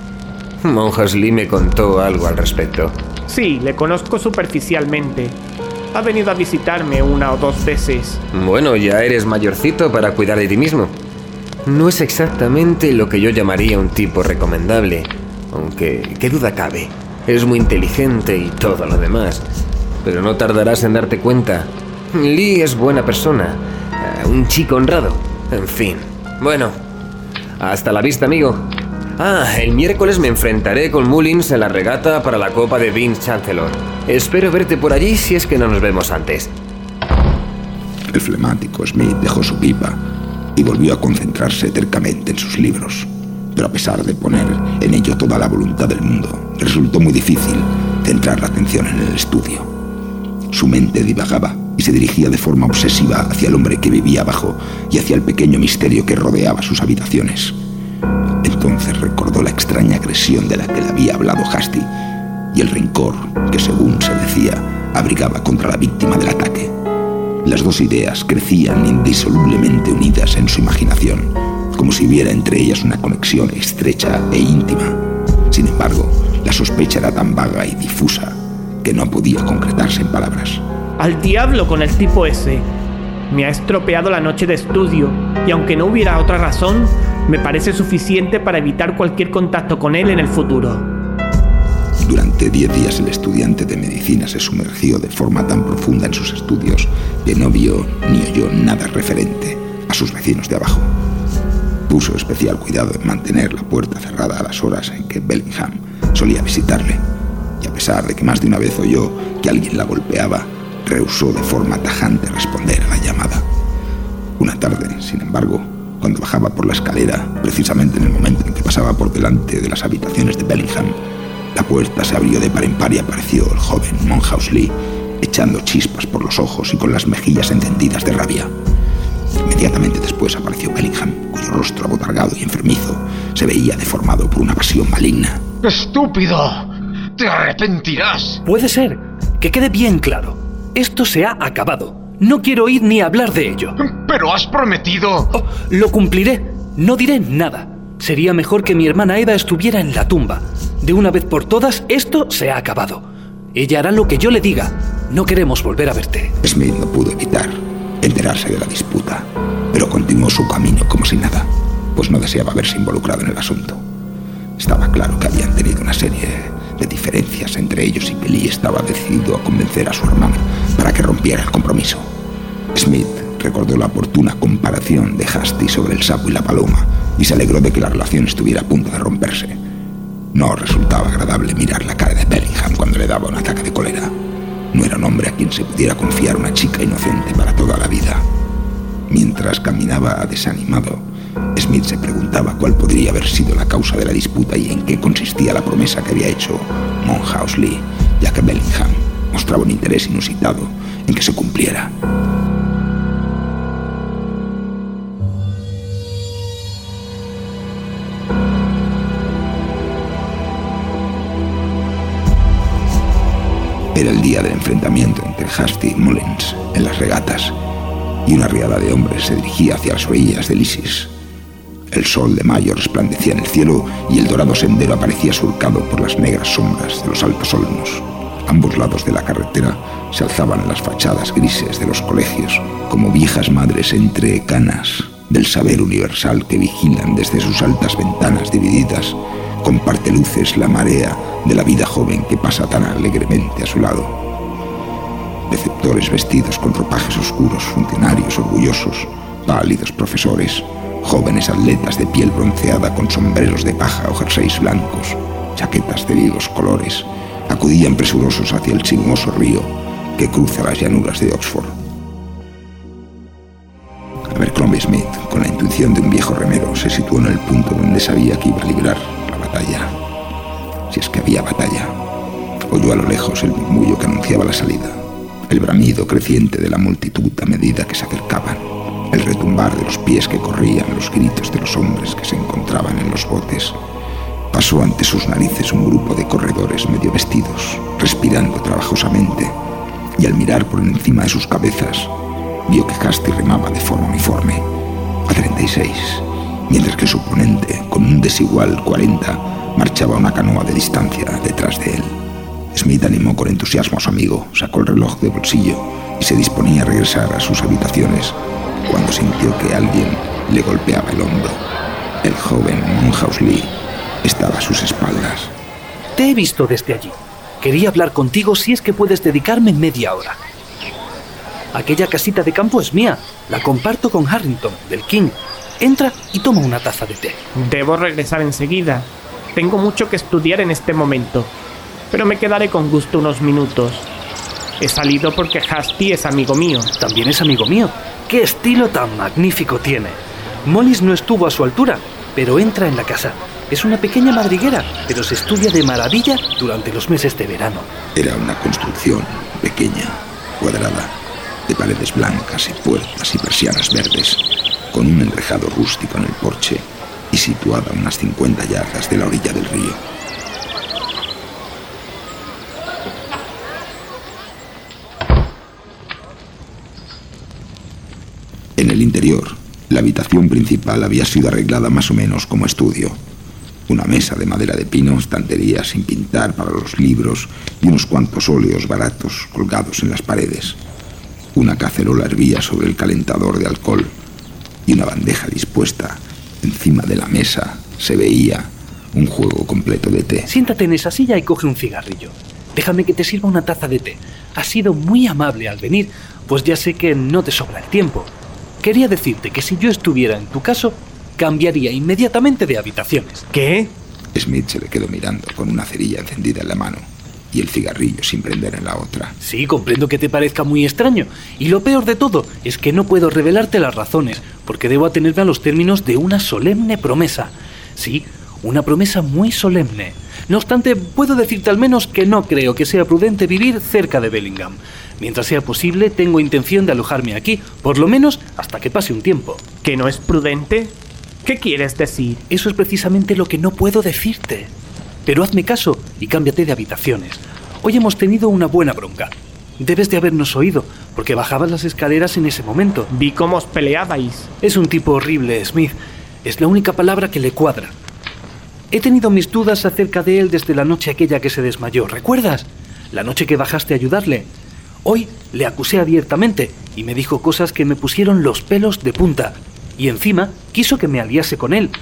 Monjas Lee me contó algo al respecto. Sí, le conozco superficialmente. Ha venido a visitarme 1 o 2 veces. Bueno, ya eres mayorcito para cuidar de ti mismo. No es exactamente lo que yo llamaría un tipo recomendable, aunque qué duda cabe. Es muy inteligente y todo lo demás, pero no tardarás en darte cuenta. Lee es buena persona, un chico honrado, en fin. Bueno, hasta la vista, amigo. El miércoles me enfrentaré con Mullins en la regata para la Copa de Vince Chancellor. Espero verte por allí si es que no nos vemos antes. El flemático Smith dejó su pipa y volvió a concentrarse tercamente en sus libros. Pero a pesar de poner en ello toda la voluntad del mundo, resultó muy difícil centrar la atención en el estudio. Su mente divagaba y se dirigía de forma obsesiva hacia el hombre que vivía abajo y hacia el pequeño misterio que rodeaba sus habitaciones. Entonces recordó la extraña agresión de la que le había hablado Hasty y el rencor que, según se decía, abrigaba contra la víctima del ataque. Las dos ideas crecían indisolublemente unidas en su imaginación, como si hubiera entre ellas una conexión estrecha e íntima. Sin embargo, la sospecha era tan vaga y difusa que no podía concretarse en palabras. Al diablo con el tipo ese. Me ha estropeado la noche de estudio, y aunque no hubiera otra razón, me parece suficiente para evitar cualquier contacto con él en el futuro. Durante 10 días el estudiante de medicina se sumergió de forma tan profunda en sus estudios que no vio ni oyó nada referente a sus vecinos de abajo. Puso especial cuidado en mantener la puerta cerrada a las horas en que Bellingham solía visitarle, y a pesar de que más de una vez oyó que alguien la golpeaba, rehusó de forma tajante responder a la llamada. Una tarde, sin embargo, cuando bajaba por la escalera, precisamente en el momento en que pasaba por delante de las habitaciones de Bellingham, la puerta se abrió de par en par y apareció el joven Monhouse-Lee, echando chispas por los ojos y con las mejillas encendidas de rabia. Inmediatamente después apareció Bellingham, cuyo rostro abotargado y enfermizo se veía deformado por una pasión maligna. ¡Estúpido! ¡Te arrepentirás! Puede ser. Que quede bien claro. Esto se ha acabado. No quiero oír ni hablar de ello. ¡Pero has prometido! Oh, lo cumpliré. No diré nada. Sería mejor que mi hermana Eva estuviera en la tumba. De una vez por todas, esto se ha acabado. Ella hará lo que yo le diga. No queremos volver a verte. Smith no pudo evitar enterarse de la disputa, pero continuó su camino como si nada, pues no deseaba verse involucrado en el asunto. Estaba claro que habían tenido una serie de diferencias entre ellos y que Lee estaba decidido a convencer a su hermana para que rompiera el compromiso. Smith recordó la oportuna comparación de Hasty sobre el sapo y la paloma y se alegró de que la relación estuviera a punto de romperse. No resultaba agradable mirar la cara de Bellingham cuando le daba un ataque de cólera. No era un hombre a quien se pudiera confiar una chica inocente para toda la vida. Mientras caminaba desanimado, Smith se preguntaba cuál podría haber sido la causa de la disputa y en qué consistía la promesa que había hecho Monhouse-Lee, ya que Bellingham mostraba un interés inusitado en que se cumpliera. Era el día del enfrentamiento entre Hasty y Mullins en las regatas, y una riada de hombres se dirigía hacia las orillas del Isis. El sol de mayo resplandecía en el cielo y el dorado sendero aparecía surcado por las negras sombras de los altos olmos. Ambos lados de la carretera se alzaban las fachadas grises de los colegios, como viejas madres entre canas del saber universal que vigilan desde sus altas ventanas divididas con parteluces la marea de la vida joven que pasa tan alegremente a su lado. Preceptores vestidos con ropajes oscuros, funcionarios orgullosos, pálidos profesores, jóvenes atletas de piel bronceada con sombreros de paja o jerseys blancos, chaquetas de vivos colores, acudían presurosos hacia el sinuoso río que cruza las llanuras de Oxford. Abercrombie Smith, con la intuición de un viejo remero, se situó en el punto donde sabía que iba a librar la batalla. Si es que había batalla. Oyó a lo lejos el murmullo que anunciaba la salida, el bramido creciente de la multitud a medida que se acercaban, el retumbar de los pies que corrían, los gritos de los hombres que se encontraban en los botes. Pasó ante sus narices un grupo de corredores medio vestidos, respirando trabajosamente, y al mirar por encima de sus cabezas, vio que Hasty remaba de forma uniforme, a 36, mientras que su oponente, con un desigual 40, marchaba a una canoa de distancia detrás de él. Smith animó con entusiasmo a su amigo, sacó el reloj de bolsillo y se disponía a regresar a sus habitaciones cuando sintió que alguien le golpeaba el hombro. El joven Monhouse-Lee estaba a sus espaldas. Te he visto desde allí. Quería hablar contigo si es que puedes dedicarme media hora. Aquella casita de campo es mía. La comparto con Harrington, del King. Entra y toma una taza de té. Debo regresar enseguida. Tengo mucho que estudiar en este momento, pero me quedaré con gusto unos minutos. He salido porque Hasty es amigo mío. También es amigo mío. ¡Qué estilo tan magnífico tiene! Mollis no estuvo a su altura, pero entra en la casa. Es una pequeña madriguera, pero se estudia de maravilla durante los meses de verano. Era una construcción pequeña, cuadrada, de paredes blancas y puertas y persianas verdes, con un enrejado rústico en el porche y situada a unas 50 yardas de la orilla del río. En el interior, la habitación principal había sido arreglada más o menos como estudio. Una mesa de madera de pino, estanterías sin pintar para los libros y unos cuantos óleos baratos colgados en las paredes. Una cacerola hervía sobre el calentador de alcohol y una bandeja dispuesta encima de la mesa se veía un juego completo de té. Siéntate en esa silla y coge un cigarrillo. Déjame que te sirva una taza de té. Has sido muy amable al venir, pues ya sé que no te sobra el tiempo. Quería decirte que si yo estuviera en tu caso, cambiaría inmediatamente de habitaciones. ¿Qué? Smith se le quedó mirando con una cerilla encendida en la mano y el cigarrillo sin prender en la otra. Sí, comprendo que te parezca muy extraño. Y lo peor de todo es que no puedo revelarte las razones, porque debo atenerme a los términos de una solemne promesa. Sí, una promesa muy solemne. No obstante, puedo decirte al menos que no creo que sea prudente vivir cerca de Bellingham. Mientras sea posible, tengo intención de alojarme aquí, por lo menos hasta que pase un tiempo. ¿Que no es prudente? ¿Qué quieres decir? Eso es precisamente lo que no puedo decirte. Pero hazme caso y cámbiate de habitaciones. Hoy hemos tenido una buena bronca. Debes de habernos oído, porque bajabas las escaleras en ese momento. Vi cómo os peleabais. Es un tipo horrible, Smith. Es la única palabra que le cuadra. He tenido mis dudas acerca de él desde la noche aquella que se desmayó. ¿Recuerdas? La noche que bajaste a ayudarle. Hoy le acusé abiertamente y me dijo cosas que me pusieron los pelos de punta. Y encima quiso que me aliase con él.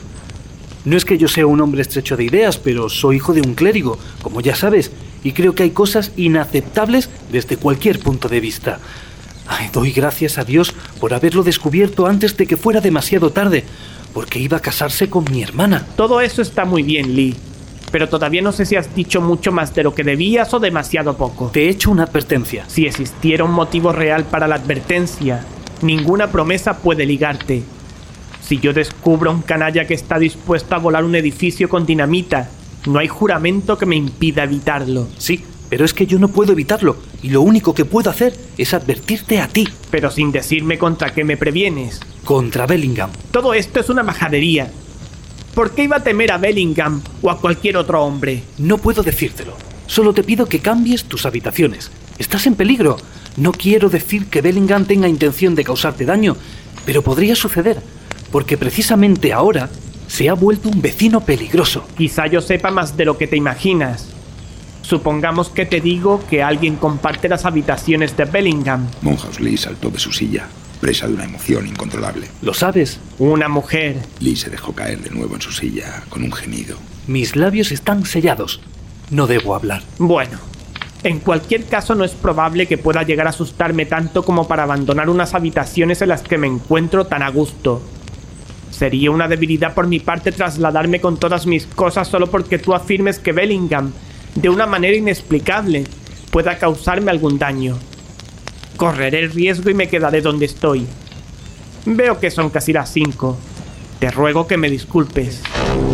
No es que yo sea un hombre estrecho de ideas, pero soy hijo de un clérigo, como ya sabes, y creo que hay cosas inaceptables desde cualquier punto de vista. Ay, doy gracias a Dios por haberlo descubierto antes de que fuera demasiado tarde, porque iba a casarse con mi hermana. Todo eso está muy bien, Lee, pero todavía no sé si has dicho mucho más de lo que debías o demasiado poco. Te he hecho una advertencia. Si existiera un motivo real para la advertencia, ninguna promesa puede ligarte. Si yo descubro a un canalla que está dispuesto a volar un edificio con dinamita, no hay juramento que me impida evitarlo. Sí, pero es que yo no puedo evitarlo, y lo único que puedo hacer es advertirte a ti. Pero sin decirme contra qué me previenes. Contra Bellingham. Todo esto es una majadería. ¿Por qué iba a temer a Bellingham o a cualquier otro hombre? No puedo decírtelo. Solo te pido que cambies tus habitaciones. Estás en peligro. No quiero decir que Bellingham tenga intención de causarte daño, pero podría suceder, porque precisamente ahora se ha vuelto un vecino peligroso. Quizá yo sepa más de lo que te imaginas. Supongamos que te digo que alguien comparte las habitaciones de Bellingham. Monhouse Lee saltó de su silla, presa de una emoción incontrolable. ¿Lo sabes? Una mujer. Lee se dejó caer de nuevo en su silla con un gemido. Mis labios están sellados. No debo hablar. Bueno, en cualquier caso no es probable que pueda llegar a asustarme tanto como para abandonar unas habitaciones en las que me encuentro tan a gusto. Sería una debilidad por mi parte trasladarme con todas mis cosas solo porque tú afirmes que Bellingham, de una manera inexplicable, pueda causarme algún daño. Correré el riesgo y me quedaré donde estoy. Veo que son casi las 5. Te ruego que me disculpes.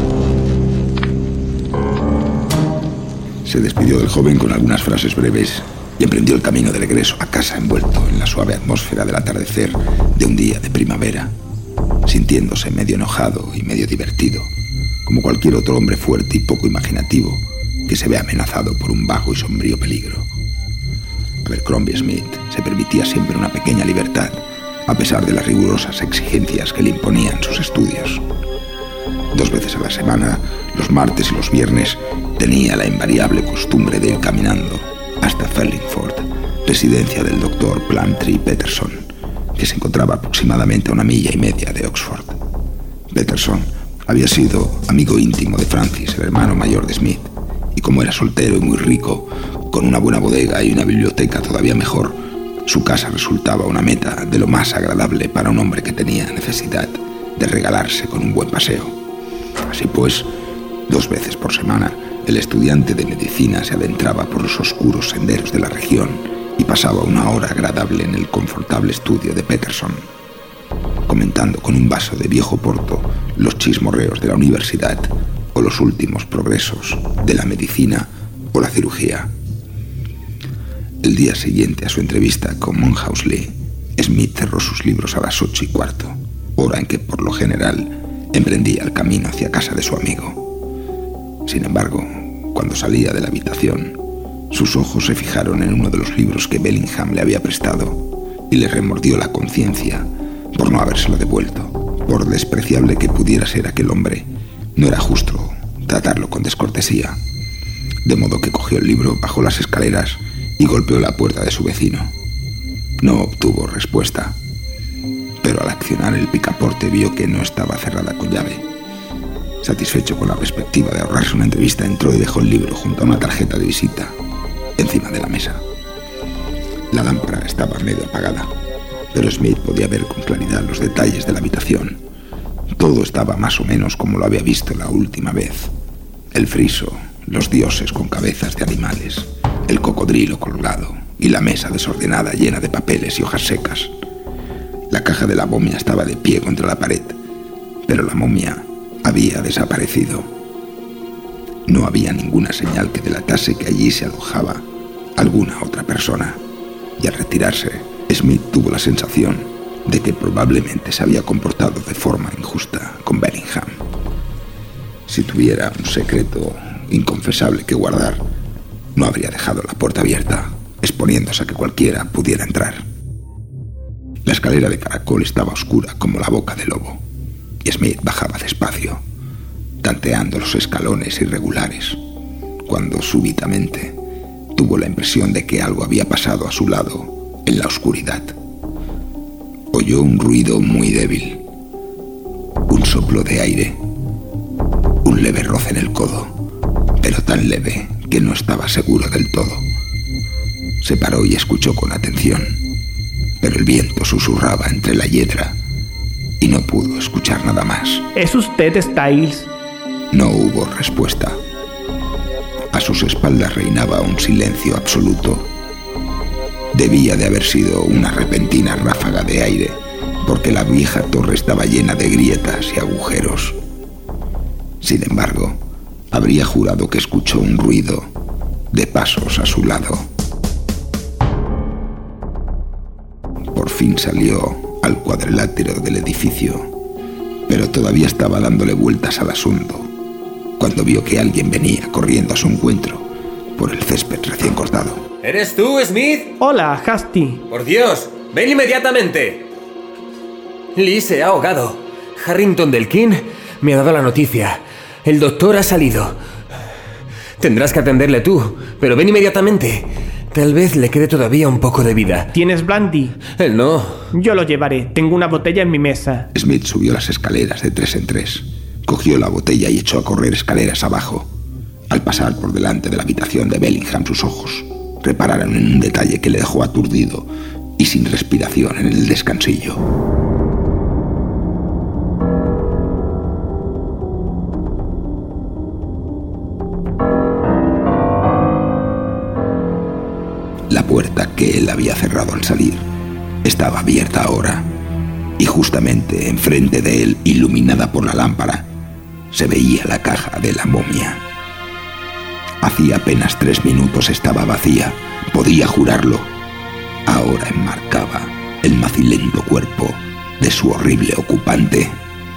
Se despidió del joven con algunas frases breves y emprendió el camino de regreso a casa envuelto en la suave atmósfera del atardecer de un día de primavera, sintiéndose medio enojado y medio divertido, como cualquier otro hombre fuerte y poco imaginativo que se ve amenazado por un vago y sombrío peligro. Abercrombie Smith se permitía siempre una pequeña libertad, a pesar de las rigurosas exigencias que le imponían sus estudios. 2 veces a la semana, los martes y los viernes, tenía la invariable costumbre de ir caminando hasta Ferlingford, residencia del doctor Plumtree Peterson, que se encontraba aproximadamente a 1,5 millas de Oxford. Peterson había sido amigo íntimo de Francis, el hermano mayor de Smith, y como era soltero y muy rico, con una buena bodega y una biblioteca todavía mejor, su casa resultaba una meta de lo más agradable para un hombre que tenía necesidad de regalarse con un buen paseo. Así pues, 2 veces por semana, el estudiante de medicina se adentraba por los oscuros senderos de la región y pasaba una hora agradable en el confortable estudio de Peterson, comentando con un vaso de viejo porto los chismorreos de la universidad o los últimos progresos de la medicina o la cirugía. El día siguiente a su entrevista con Monhouse Lee, Smith cerró sus libros a las 8:15, hora en que por lo general emprendía el camino hacia casa de su amigo. Sin embargo, cuando salía de la habitación, sus ojos se fijaron en uno de los libros que Bellingham le había prestado y le remordió la conciencia por no habérselo devuelto. Por despreciable que pudiera ser aquel hombre, no era justo tratarlo con descortesía. De modo que cogió el libro, bajó las escaleras y golpeó la puerta de su vecino. No obtuvo respuesta, pero al accionar el picaporte vio que no estaba cerrada con llave. Satisfecho con la perspectiva de ahorrarse una entrevista, entró y dejó el libro junto a una tarjeta de visita encima de la mesa. La lámpara estaba medio apagada, pero Smith podía ver con claridad los detalles de la habitación. Todo estaba más o menos como lo había visto la última vez. El friso, los dioses con cabezas de animales, el cocodrilo colgado y la mesa desordenada llena de papeles y hojas secas. La caja de la momia estaba de pie contra la pared, pero la momia había desaparecido. No había ninguna señal que delatase que allí se alojaba alguna otra persona, y al retirarse, Smith tuvo la sensación de que probablemente se había comportado de forma injusta con Bellingham. Si tuviera un secreto inconfesable que guardar, no habría dejado la puerta abierta, exponiéndose a que cualquiera pudiera entrar. La escalera de caracol estaba oscura como la boca del lobo, y Smith bajaba despacio, tanteando los escalones irregulares, cuando súbitamente tuvo la impresión de que algo había pasado a su lado en la oscuridad. Oyó un ruido muy débil, un soplo de aire, un leve roce en el codo, pero tan leve que no estaba seguro del todo. Se paró y escuchó con atención, pero el viento susurraba entre la hiedra y no pudo escuchar nada más. ¿Es usted Styles? No hubo respuesta. A sus espaldas reinaba un silencio absoluto. Debía de haber sido una repentina ráfaga de aire, porque la vieja torre estaba llena de grietas y agujeros. Sin embargo, habría jurado que escuchó un ruido de pasos a su lado. Por fin salió al cuadrilátero del edificio, pero todavía estaba dándole vueltas al asunto cuando vio que alguien venía corriendo a su encuentro por el césped recién cortado. ¿Eres tú, Smith? Hola, Hasty. ¡Por Dios! ¡Ven inmediatamente! Lee se ha ahogado. Harrington del King me ha dado la noticia. El doctor ha salido. Tendrás que atenderle tú, pero ven inmediatamente. Tal vez le quede todavía un poco de vida. ¿Tienes brandy? Él no. Yo lo llevaré. Tengo una botella en mi mesa. Smith subió las escaleras de 3 en 3. Cogió la botella y echó a correr escaleras abajo. Al pasar por delante de la habitación de Bellingham, sus ojos repararon en un detalle que le dejó aturdido y sin respiración en el descansillo. La puerta que él había cerrado al salir estaba abierta ahora, y justamente enfrente de él, iluminada por la lámpara, se veía la caja de la momia. Hacía apenas 3 minutos estaba vacía, podía jurarlo. Ahora enmarcaba el macilento cuerpo de su horrible ocupante.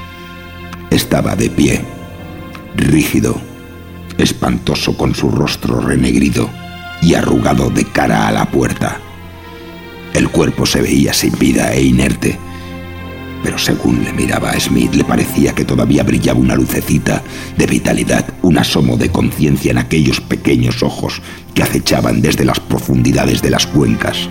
Estaba de pie, rígido, espantoso, con su rostro renegrido y arrugado de cara a la puerta. El cuerpo se veía sin vida e inerte, pero según le miraba a Smith le parecía que todavía brillaba una lucecita de vitalidad, un asomo de conciencia en aquellos pequeños ojos que acechaban desde las profundidades de las cuencas.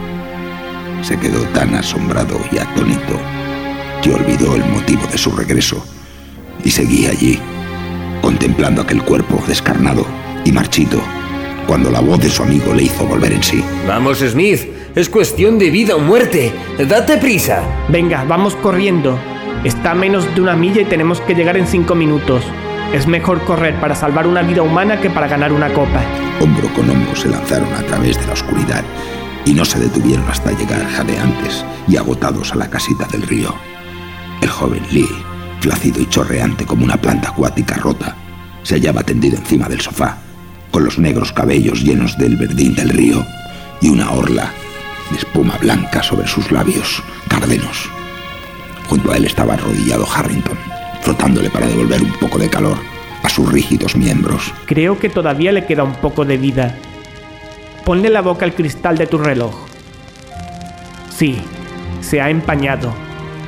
Se quedó tan asombrado y atónito que olvidó el motivo de su regreso y seguía allí, contemplando aquel cuerpo descarnado y marchito, cuando la voz de su amigo le hizo volver en sí. Vamos, Smith. Es cuestión de vida o muerte. ¡Date prisa! Venga, vamos corriendo. Está a menos de 1 milla y tenemos que llegar en 5 minutos. Es mejor correr para salvar una vida humana que para ganar una copa. Hombro con hombro se lanzaron a través de la oscuridad y no se detuvieron hasta llegar jadeantes y agotados a la casita del río. El joven Lee, flácido y chorreante como una planta acuática rota, se hallaba tendido encima del sofá, con los negros cabellos llenos del verdín del río y una orla de espuma blanca sobre sus labios cárdenos. Junto a él estaba arrodillado Harrington, frotándole para devolver un poco de calor a sus rígidos miembros. Creo que todavía le queda un poco de vida. Ponle la boca al cristal de tu reloj. Sí, se ha empañado.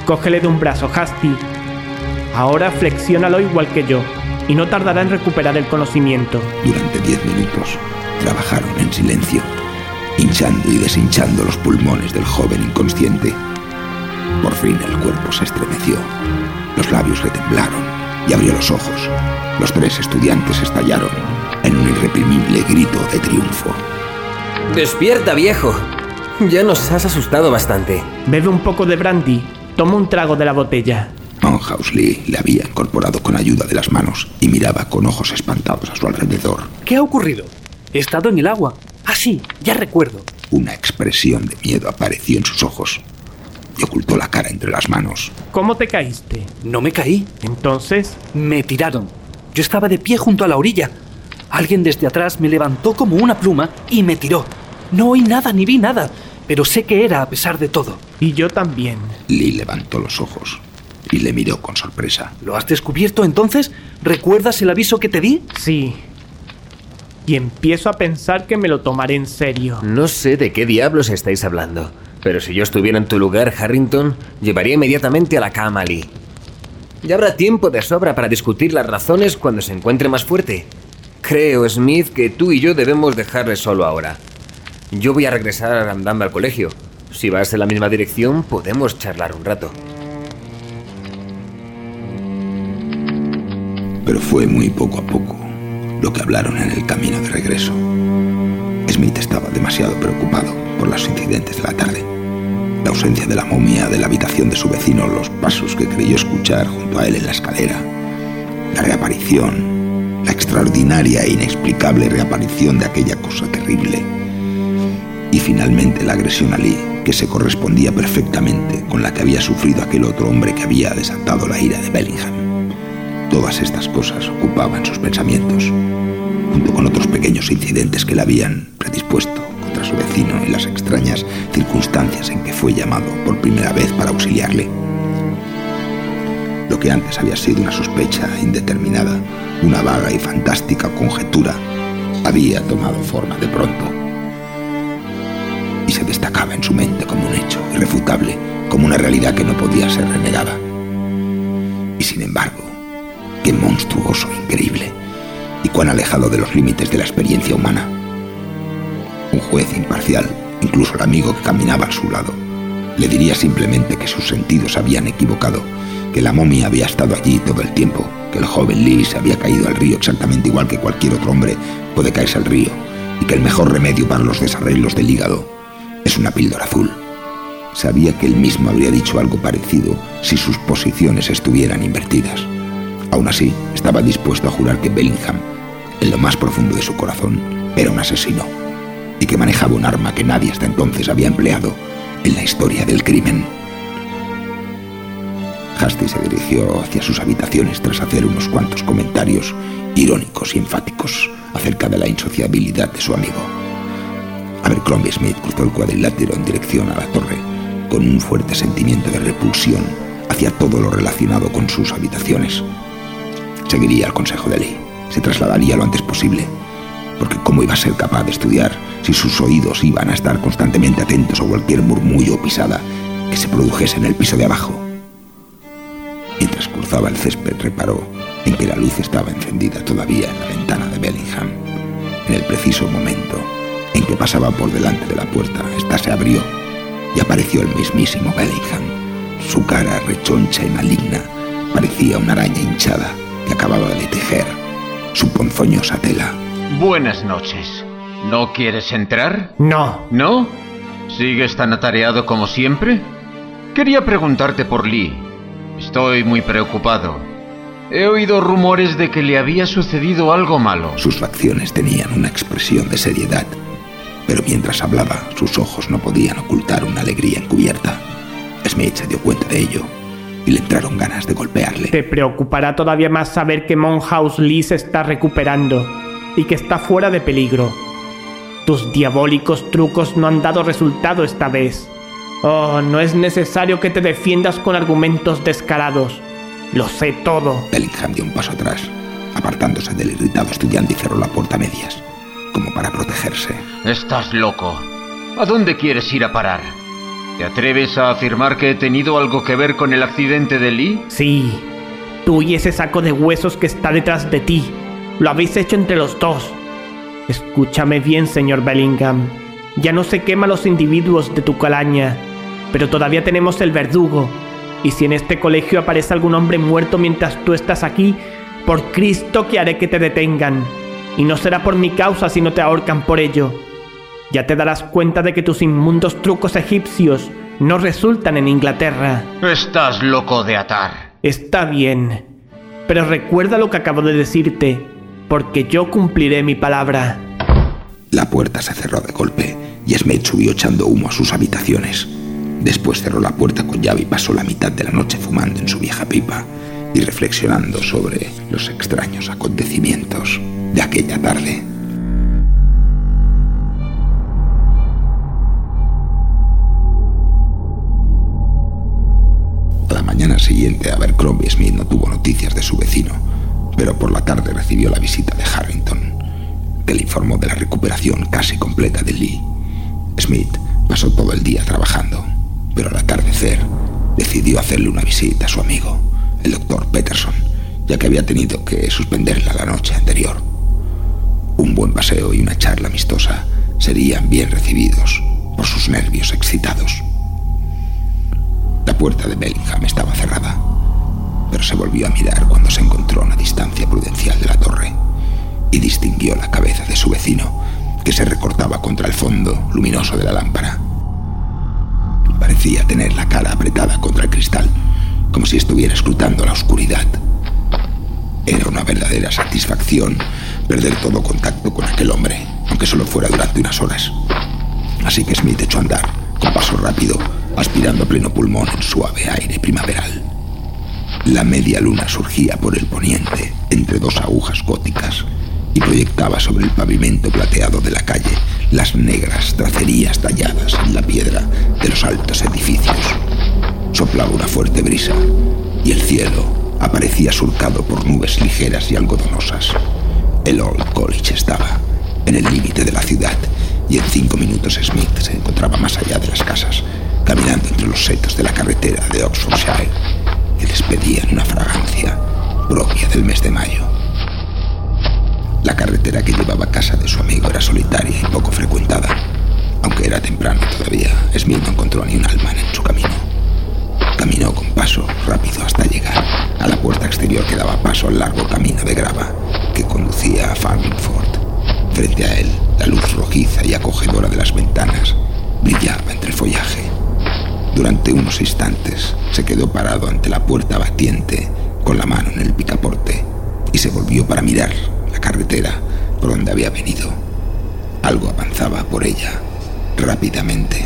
Cógele de un brazo, Hasty. Ahora flexiónalo igual que yo, y no tardará en recuperar el conocimiento. Durante 10 minutos trabajaron en silencio, hinchando y deshinchando los pulmones del joven inconsciente. Por fin el cuerpo se estremeció, los labios le temblaron y abrió los ojos. Los 3 estudiantes estallaron en un irreprimible grito de triunfo. ¡Despierta, viejo! Ya nos has asustado bastante. Bebe un poco de brandy. Toma un trago de la botella. Monhouse Lee le había incorporado con ayuda de las manos y miraba con ojos espantados a su alrededor. ¿Qué ha ocurrido? He estado en el agua. Ah, sí, ya recuerdo. Una expresión de miedo apareció en sus ojos y ocultó la cara entre las manos. ¿Cómo te caíste? No me caí. ¿Entonces? Me tiraron. Yo estaba de pie junto a la orilla. Alguien desde atrás me levantó como una pluma y me tiró. No oí nada ni vi nada, pero sé que era a pesar de todo. Y yo también. Lee levantó los ojos y le miró con sorpresa. ¿Lo has descubierto entonces? ¿Recuerdas el aviso que te di? Sí. Y empiezo a pensar que me lo tomaré en serio. No sé de qué diablos estáis hablando, pero si yo estuviera en tu lugar, Harrington, llevaría inmediatamente a la cama a Lee. Ya habrá tiempo de sobra para discutir las razones cuando se encuentre más fuerte. Creo, Smith, que tú y yo debemos dejarle solo ahora. Yo voy a regresar andando al colegio. Si vas en la misma dirección, podemos charlar un rato. Pero fue muy poco a poco lo que hablaron en el camino de regreso. Smith estaba demasiado preocupado por los incidentes de la tarde. La ausencia de la momia de la habitación de su vecino, los pasos que creyó escuchar junto a él en la escalera, la reaparición, la extraordinaria e inexplicable reaparición de aquella cosa terrible, y finalmente la agresión a Lee, que se correspondía perfectamente con la que había sufrido aquel otro hombre que había desatado la ira de Bellingham. Todas estas cosas ocupaban sus pensamientos, junto con otros pequeños incidentes que le habían predispuesto contra su vecino y las extrañas circunstancias en que fue llamado por primera vez para auxiliarle. Lo que antes había sido una sospecha indeterminada, una vaga y fantástica conjetura, había tomado forma de pronto y se destacaba en su mente como un hecho irrefutable, como una realidad que no podía ser renegada. Y sin embargo, qué monstruoso, increíble, y cuán alejado de los límites de la experiencia humana. Un juez imparcial, incluso el amigo que caminaba a su lado, le diría simplemente que sus sentidos habían equivocado, que la momia había estado allí todo el tiempo, que el joven Lee se había caído al río exactamente igual que cualquier otro hombre puede caerse al río, y que el mejor remedio para los desarreglos del hígado es una píldora azul. Sabía que él mismo habría dicho algo parecido si sus posiciones estuvieran invertidas. Aún así, estaba dispuesto a jurar que Bellingham, en lo más profundo de su corazón, era un asesino y que manejaba un arma que nadie hasta entonces había empleado en la historia del crimen. Hasty se dirigió hacia sus habitaciones tras hacer unos cuantos comentarios irónicos y enfáticos acerca de la insociabilidad de su amigo. Abercrombie Smith cruzó el cuadrilátero en dirección a la torre con un fuerte sentimiento de repulsión hacia todo lo relacionado con sus habitaciones. Seguiría el consejo de Lee, se trasladaría lo antes posible, porque ¿cómo iba a ser capaz de estudiar si sus oídos iban a estar constantemente atentos a cualquier murmullo o pisada que se produjese en el piso de abajo? Mientras cruzaba el césped, reparó en que la luz estaba encendida todavía en la ventana de Bellingham. En el preciso momento en que pasaba por delante de la puerta, ésta se abrió y apareció el mismísimo Bellingham. Su cara rechoncha y maligna parecía una araña hinchada que acababa de tejer su ponzoñosa tela. Buenas noches. ¿No quieres entrar? No. ¿No? ¿Sigues tan atareado como siempre? Quería preguntarte por Lee. Estoy muy preocupado. He oído rumores de que le había sucedido algo malo. Sus facciones tenían una expresión de seriedad, pero mientras hablaba, sus ojos no podían ocultar una alegría encubierta. Smith se dio cuenta de ello y le entraron ganas de golpearle. Te preocupará todavía más saber que Monhouse Lee se está recuperando y que está fuera de peligro. Tus diabólicos trucos no han dado resultado esta vez. Oh, no es necesario que te defiendas con argumentos descarados. Lo sé todo. Bellingham dio un paso atrás, apartándose del irritado estudiante, y cerró la puerta a medias, como para protegerse. Estás loco. ¿A dónde quieres ir a parar? ¿Te atreves a afirmar que he tenido algo que ver con el accidente de Lee? Sí, tú y ese saco de huesos que está detrás de ti. Lo habéis hecho entre los dos. Escúchame bien, señor Bellingham. Ya no se quema los individuos de tu calaña, pero todavía tenemos el verdugo. Y si en este colegio aparece algún hombre muerto mientras tú estás aquí, por Cristo que haré que te detengan. Y no será por mi causa si no te ahorcan por ello. Ya te darás cuenta de que tus inmundos trucos egipcios no resultan en Inglaterra. Estás loco de atar. Está bien, pero recuerda lo que acabo de decirte, porque yo cumpliré mi palabra. La puerta se cerró de golpe y Smith subió echando humo a sus habitaciones. Después cerró la puerta con llave y pasó la mitad de la noche fumando en su vieja pipa y reflexionando sobre los extraños acontecimientos de aquella tarde. A la mañana siguiente, Abercrombie Smith no tuvo noticias de su vecino, pero por la tarde recibió la visita de Harrington, que le informó de la recuperación casi completa de Lee. Smith pasó todo el día trabajando, pero al atardecer decidió hacerle una visita a su amigo, el Dr. Peterson, ya que había tenido que suspenderla la noche anterior. Un buen paseo y una charla amistosa serían bien recibidos por sus nervios excitados. La puerta de Bellingham estaba cerrada, pero se volvió a mirar cuando se encontró a una distancia prudencial de la torre y distinguió la cabeza de su vecino, que se recortaba contra el fondo luminoso de la lámpara. Parecía tener la cara apretada contra el cristal, como si estuviera escrutando la oscuridad. Era una verdadera satisfacción perder todo contacto con aquel hombre, aunque solo fuera durante unas horas. Así que Smith echó a andar, con paso rápido, aspirando a pleno pulmón el suave aire primaveral. La media luna surgía por el poniente entre dos agujas góticas y proyectaba sobre el pavimento plateado de la calle las negras tracerías talladas en la piedra de los altos edificios. Soplaba una fuerte brisa y el cielo aparecía surcado por nubes ligeras y algodonosas. El Old College estaba en el límite de la ciudad y en 5 minutos Smith se encontraba más allá de las casas, caminando entre los setos de la carretera de Oxfordshire, que despedían una fragancia propia del mes de mayo. La carretera que llevaba a casa de su amigo era solitaria y poco frecuentada. Aunque era temprano todavía, Smith no encontró ni un alma en su camino. Caminó con paso rápido hasta llegar a la puerta exterior que daba paso al largo camino de grava que conducía a Farmingford. Frente a él, la luz rojiza y acogedora de las ventanas brillaba entre el follaje. Durante unos instantes se quedó parado ante la puerta batiente con la mano en el picaporte y se volvió para mirar la carretera por donde había venido. Algo avanzaba por ella rápidamente.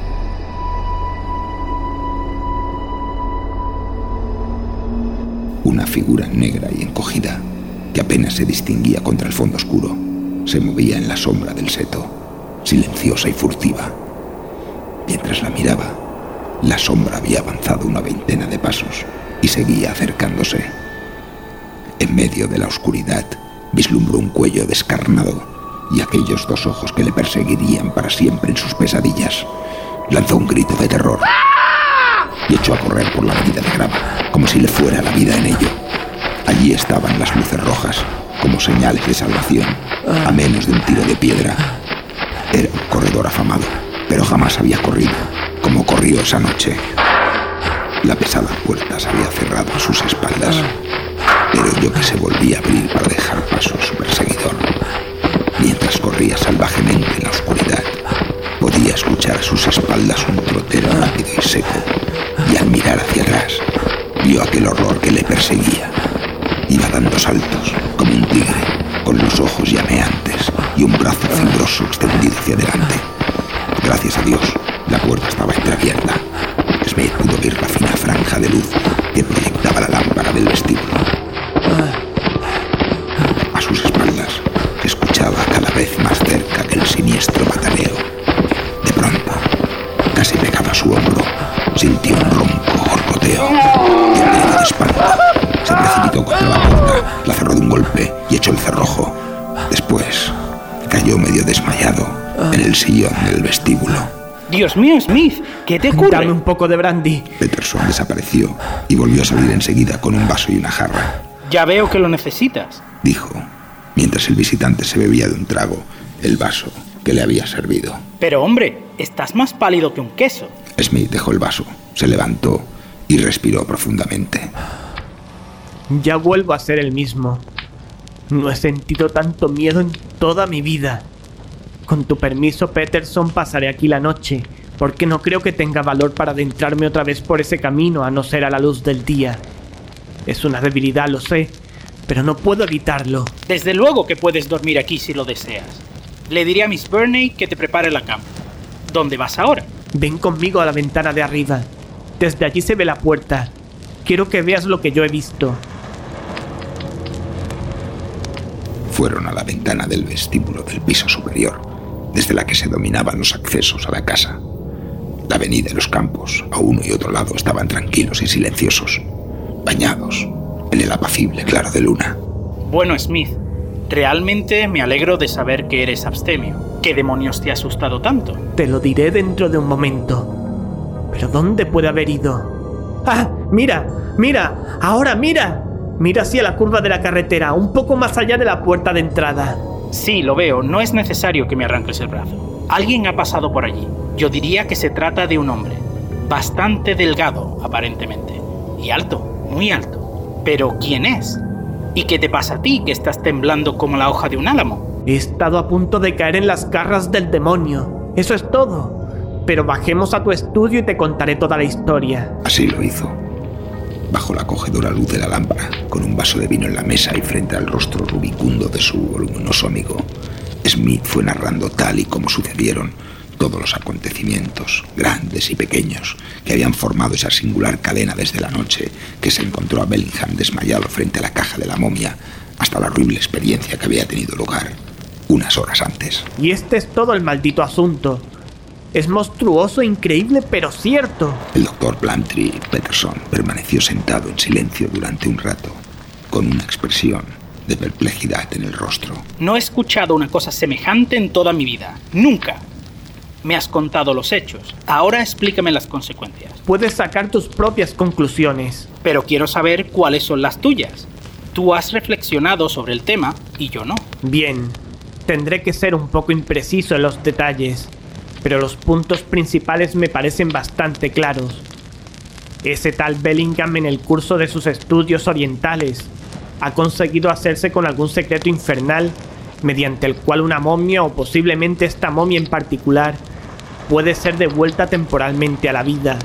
Una figura negra y encogida, que apenas se distinguía contra el fondo oscuro, se movía en la sombra del seto, silenciosa y furtiva. Mientras la miraba, la sombra había avanzado una 20 de pasos y seguía acercándose. En medio de la oscuridad, vislumbró un cuello descarnado y aquellos 2 ojos que le perseguirían para siempre en sus pesadillas. Lanzó un grito de terror y echó a correr por la avenida de grava, como si le fuera la vida en ello. Allí estaban las luces rojas, como señales de salvación, a menos de un tiro de piedra. Era un corredor afamado, pero jamás había corrido como corrió esa noche. La pesada puerta se había cerrado a sus espaldas, pero oyó que se volvía a abrir para dejar paso a su perseguidor. Mientras corría salvajemente en la oscuridad, podía escuchar a sus espaldas un trotero rápido y seco, y al mirar hacia atrás, vio aquel horror que le perseguía. Iba dando saltos, como un tigre, con los ojos llameantes y un brazo fibroso extendido hacia adelante. Gracias a Dios, la puerta estaba entreabierta. Smith pudo ver la fina franja de luz que proyectaba la lámpara del vestíbulo. A sus espaldas se escuchaba cada vez más cerca aquel siniestro pataleo. De pronto, casi pegado a su hombro, sintió un ronco gorgoteo y el grito de espanto. Se precipitó contra la puerta, la cerró de un golpe y echó el cerrojo. Después, cayó medio desmayado en el sillón del vestíbulo. Dios mío, Smith, ¿qué te ocurre? Dame un poco de brandy. Peterson desapareció y volvió a salir enseguida con un vaso y una jarra. Ya veo que lo necesitas, dijo, mientras el visitante se bebía de un trago el vaso que le había servido. Pero hombre, estás más pálido que un queso. Smith dejó el vaso, se levantó y respiró profundamente. Ya vuelvo a ser el mismo. No he sentido tanto miedo en toda mi vida. Con tu permiso, Peterson, pasaré aquí la noche, porque no creo que tenga valor para adentrarme otra vez por ese camino a no ser a la luz del día. Es una debilidad, lo sé, pero no puedo evitarlo. Desde luego que puedes dormir aquí si lo deseas. Le diré a Miss Burney que te prepare la cama. ¿Dónde vas ahora? Ven conmigo a la ventana de arriba. Desde allí se ve la puerta. Quiero que veas lo que yo he visto. Fueron a la ventana del vestíbulo del piso superior, desde la que se dominaban los accesos a la casa. La avenida y los campos, a uno y otro lado, estaban tranquilos y silenciosos, bañados en el apacible claro de luna. Bueno, Smith, realmente me alegro de saber que eres abstemio. ¿Qué demonios te ha asustado tanto? Te lo diré dentro de un momento. ¿Pero dónde puede haber ido? ¡Ah! ¡Mira! ¡Mira! ¡Ahora mira! Mira hacia la curva de la carretera, un poco más allá de la puerta de entrada. Sí, lo veo. No es necesario que me arranques el brazo. Alguien ha pasado por allí. Yo diría que se trata de un hombre. Bastante delgado, aparentemente. Y alto, muy alto. Pero ¿quién es? ¿Y qué te pasa a ti, que estás temblando como la hoja de un álamo? He estado a punto de caer en las garras del demonio. Eso es todo. Pero bajemos a tu estudio y te contaré toda la historia. Así lo hizo. Bajo la acogedora luz de la lámpara, con un vaso de vino en la mesa y frente al rostro rubicundo de su voluminoso amigo, Smith fue narrando tal y como sucedieron todos los acontecimientos, grandes y pequeños, que habían formado esa singular cadena desde la noche que se encontró a Bellingham desmayado frente a la caja de la momia, hasta la horrible experiencia que había tenido lugar unas horas antes. Y este es todo el maldito asunto. Es monstruoso, increíble, pero cierto. El doctor Plumtree Peterson permaneció sentado en silencio durante un rato, con una expresión de perplejidad en el rostro. No he escuchado una cosa semejante en toda mi vida. ¡Nunca! Me has contado los hechos. Ahora explícame las consecuencias. Puedes sacar tus propias conclusiones. Pero quiero saber cuáles son las tuyas. Tú has reflexionado sobre el tema y yo no. Bien. Tendré que ser un poco impreciso en los detalles, pero los puntos principales me parecen bastante claros. Ese tal Bellingham, en el curso de sus estudios orientales, ha conseguido hacerse con algún secreto infernal mediante el cual una momia, o posiblemente esta momia en particular, puede ser devuelta temporalmente a la vida.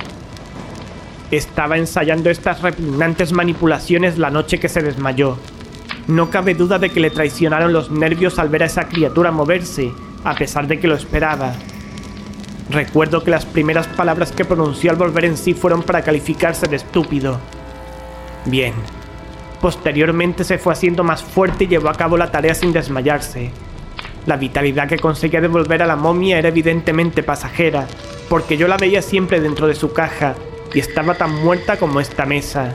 Estaba ensayando estas repugnantes manipulaciones la noche que se desmayó. No cabe duda de que le traicionaron los nervios al ver a esa criatura moverse, a pesar de que lo esperaba. Recuerdo que las primeras palabras que pronunció al volver en sí fueron para calificarse de estúpido. Bien. Posteriormente se fue haciendo más fuerte y llevó a cabo la tarea sin desmayarse. La vitalidad que conseguía devolver a la momia era evidentemente pasajera, porque yo la veía siempre dentro de su caja y estaba tan muerta como esta mesa.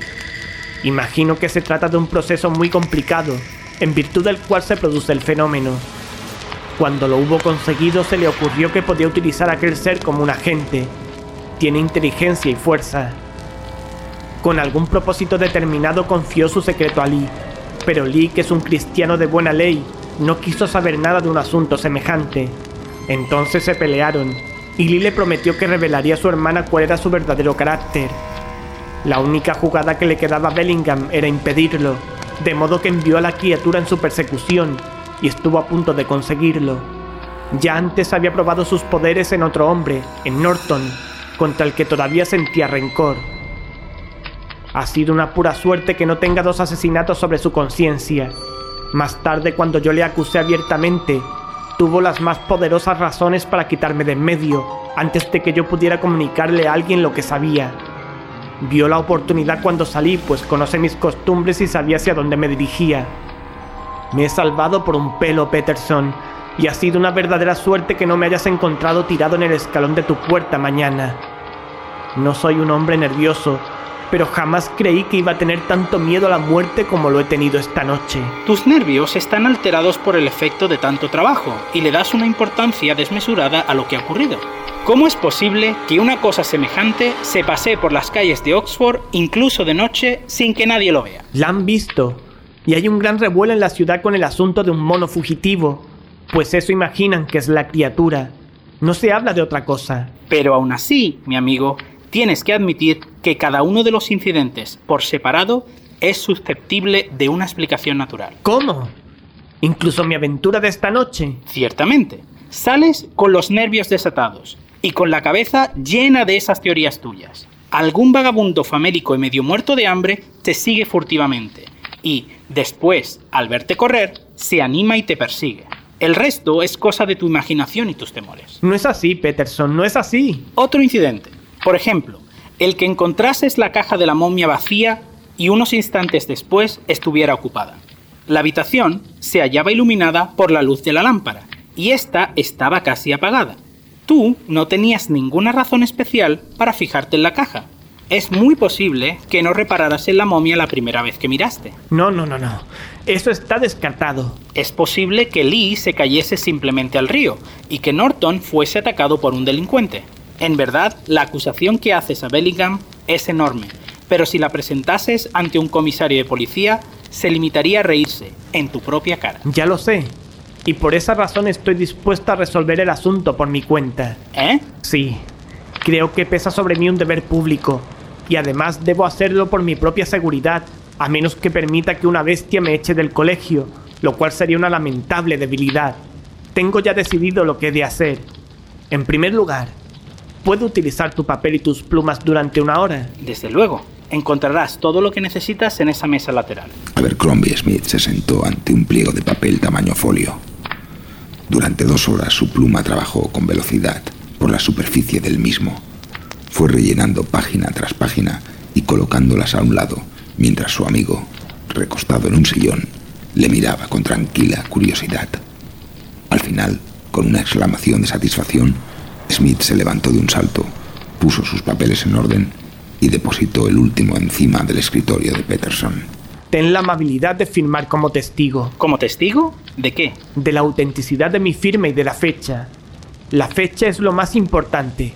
Imagino que se trata de un proceso muy complicado, en virtud del cual se produce el fenómeno. Cuando lo hubo conseguido, se le ocurrió que podía utilizar a aquel ser como un agente. Tiene inteligencia y fuerza. Con algún propósito determinado confió su secreto a Lee, pero Lee, que es un cristiano de buena ley, no quiso saber nada de un asunto semejante. Entonces se pelearon, y Lee le prometió que revelaría a su hermana cuál era su verdadero carácter. La única jugada que le quedaba a Bellingham era impedirlo, de modo que envió a la criatura en su persecución, y estuvo a punto de conseguirlo. Ya antes había probado sus poderes en otro hombre, en Norton, contra el que todavía sentía rencor. Ha sido una pura suerte que no tenga 2 asesinatos sobre su conciencia. Más tarde, cuando yo le acusé abiertamente, tuvo las más poderosas razones para quitarme de en medio, antes de que yo pudiera comunicarle a alguien lo que sabía. Vio la oportunidad cuando salí, pues conoce mis costumbres y sabía hacia dónde me dirigía. Me he salvado por un pelo, Peterson, y ha sido una verdadera suerte que no me hayas encontrado tirado en el escalón de tu puerta mañana. No soy un hombre nervioso, pero jamás creí que iba a tener tanto miedo a la muerte como lo he tenido esta noche. Tus nervios están alterados por el efecto de tanto trabajo, y le das una importancia desmesurada a lo que ha ocurrido. ¿Cómo es posible que una cosa semejante se pasee por las calles de Oxford, incluso de noche, sin que nadie lo vea? La han visto. Y hay un gran revuelo en la ciudad con el asunto de un mono fugitivo. Pues eso imaginan que es la criatura. No se habla de otra cosa. Pero aún así, mi amigo, tienes que admitir que cada uno de los incidentes, por separado, es susceptible de una explicación natural. ¿Cómo? ¿Incluso mi aventura de esta noche? Ciertamente. Sales con los nervios desatados y con la cabeza llena de esas teorías tuyas. Algún vagabundo famélico y medio muerto de hambre te sigue furtivamente y, después, al verte correr, se anima y te persigue. El resto es cosa de tu imaginación y tus temores. No es así, Peterson, no es así. Otro incidente. Por ejemplo, el que encontrases la caja de la momia vacía y unos instantes después estuviera ocupada. La habitación se hallaba iluminada por la luz de la lámpara y ésta estaba casi apagada. Tú no tenías ninguna razón especial para fijarte en la caja. Es muy posible que no repararas en la momia la primera vez que miraste. No. Eso está descartado. Es posible que Lee se cayese simplemente al río y que Norton fuese atacado por un delincuente. En verdad, la acusación que haces a Bellingham es enorme, pero si la presentases ante un comisario de policía, se limitaría a reírse en tu propia cara. Ya lo sé. Y por esa razón estoy dispuesta a resolver el asunto por mi cuenta. ¿Eh? Sí. Creo que pesa sobre mí un deber público. Y además debo hacerlo por mi propia seguridad, a menos que permita que una bestia me eche del colegio, lo cual sería una lamentable debilidad. Tengo ya decidido lo que he de hacer. En primer lugar, ¿puedo utilizar tu papel y tus plumas durante una hora? Desde luego. Encontrarás todo lo que necesitas en esa mesa lateral. Abercrombie Smith se sentó ante un pliego de papel tamaño folio. Durante 2 horas su pluma trabajó con velocidad por la superficie del mismo. Fue rellenando página tras página y colocándolas a un lado, mientras su amigo, recostado en un sillón, le miraba con tranquila curiosidad. Al final, con una exclamación de satisfacción, Smith se levantó de un salto, puso sus papeles en orden y depositó el último encima del escritorio de Peterson. Ten la amabilidad de firmar como testigo. ¿Como testigo? ¿De qué? De la autenticidad de mi firma y de la fecha. La fecha es lo más importante.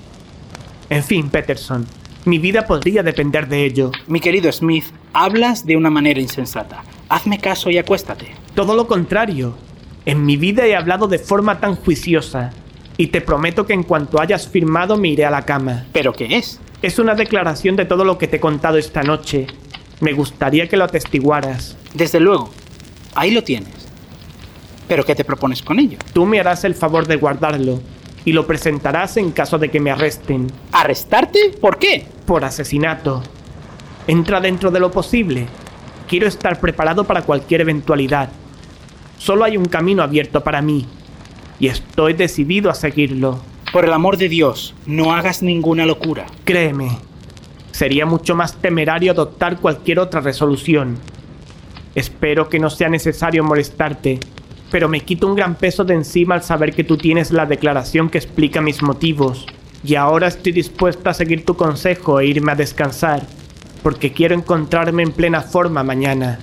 En fin, Peterson, mi vida podría depender de ello. Mi querido Smith, hablas de una manera insensata. Hazme caso y acuéstate. Todo lo contrario. En mi vida he hablado de forma tan juiciosa. Y te prometo que en cuanto hayas firmado me iré a la cama. ¿Pero qué es? Es una declaración de todo lo que te he contado esta noche. Me gustaría que lo atestiguaras. Desde luego. Ahí lo tienes. ¿Pero qué te propones con ello? Tú me harás el favor de guardarlo. Y lo presentarás en caso de que me arresten. ¿Arrestarte? ¿Por qué? Por asesinato. Entra dentro de lo posible. Quiero estar preparado para cualquier eventualidad. Solo hay un camino abierto para mí. Y estoy decidido a seguirlo. Por el amor de Dios, no hagas ninguna locura. Créeme, sería mucho más temerario adoptar cualquier otra resolución. Espero que no sea necesario molestarte, pero me quito un gran peso de encima al saber que tú tienes la declaración que explica mis motivos. Y ahora estoy dispuesto a seguir tu consejo e irme a descansar, porque quiero encontrarme en plena forma mañana.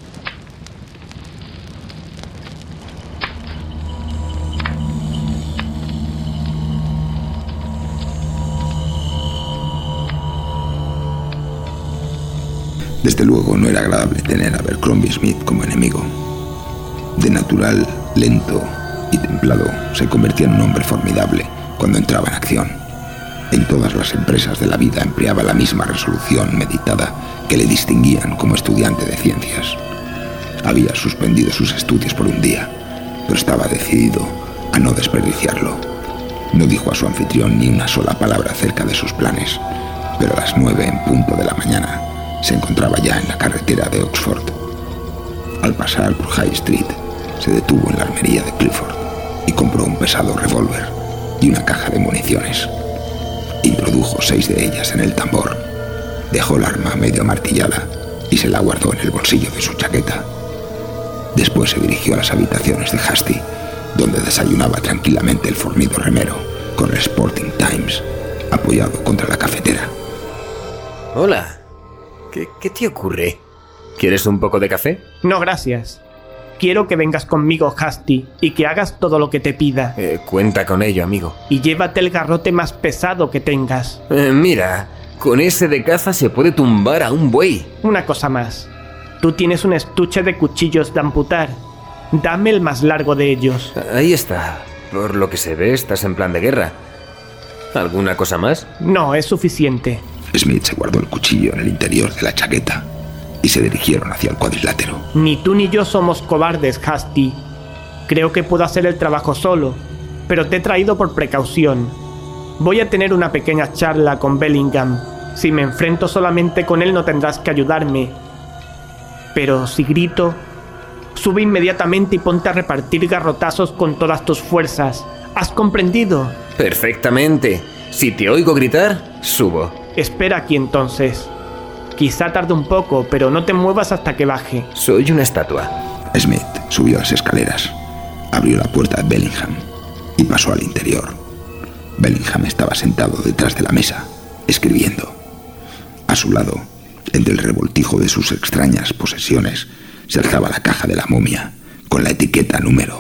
Desde luego no era agradable tener a Abercrombie Smith como enemigo. De natural, lento y templado, se convertía en un hombre formidable cuando entraba en acción. En todas las empresas de la vida empleaba la misma resolución meditada que le distinguían como estudiante de ciencias. Había suspendido sus estudios por un día, pero estaba decidido a no desperdiciarlo. No dijo a su anfitrión ni una sola palabra acerca de sus planes, pero a las 9 en punto de la mañana se encontraba ya en la carretera de Oxford. Al pasar por High Street, se detuvo en la armería de Clifford y compró un pesado revólver y una caja de municiones. Introdujo 6 de ellas en el tambor, dejó el arma medio amartillada y se la guardó en el bolsillo de su chaqueta. Después se dirigió a las habitaciones de Hasty, donde desayunaba tranquilamente el fornido remero con el Sporting Times apoyado contra la cafetera. Hola. ¿Qué te ocurre? ¿Quieres un poco de café? No, gracias. Quiero que vengas conmigo, Hasty, y que hagas todo lo que te pida. Cuenta con ello, amigo. Y llévate el garrote más pesado que tengas. Mira, con ese de caza se puede tumbar a un buey. Una cosa más. Tú tienes un estuche de cuchillos de amputar. Dame el más largo de ellos. Ahí está. Por lo que se ve, estás en plan de guerra. ¿Alguna cosa más? No, es suficiente. Smith se guardó el cuchillo en el interior de la chaqueta y se dirigieron hacia el cuadrilátero. Ni tú ni yo somos cobardes, Hasty. Creo que puedo hacer el trabajo solo, pero te he traído por precaución. Voy a tener una pequeña charla con Bellingham. Si me enfrento solamente con él no tendrás que ayudarme. Pero si grito, sube inmediatamente y ponte a repartir garrotazos con todas tus fuerzas. ¿Has comprendido? Perfectamente. Si te oigo gritar, subo. Espera aquí entonces. Quizá tarde un poco, pero no te muevas hasta que baje. Soy una estatua. Smith subió las escaleras, abrió la puerta de Bellingham y pasó al interior. Bellingham estaba sentado detrás de la mesa, escribiendo. A su lado, entre el revoltijo de sus extrañas posesiones, se alzaba la caja de la momia, con la etiqueta número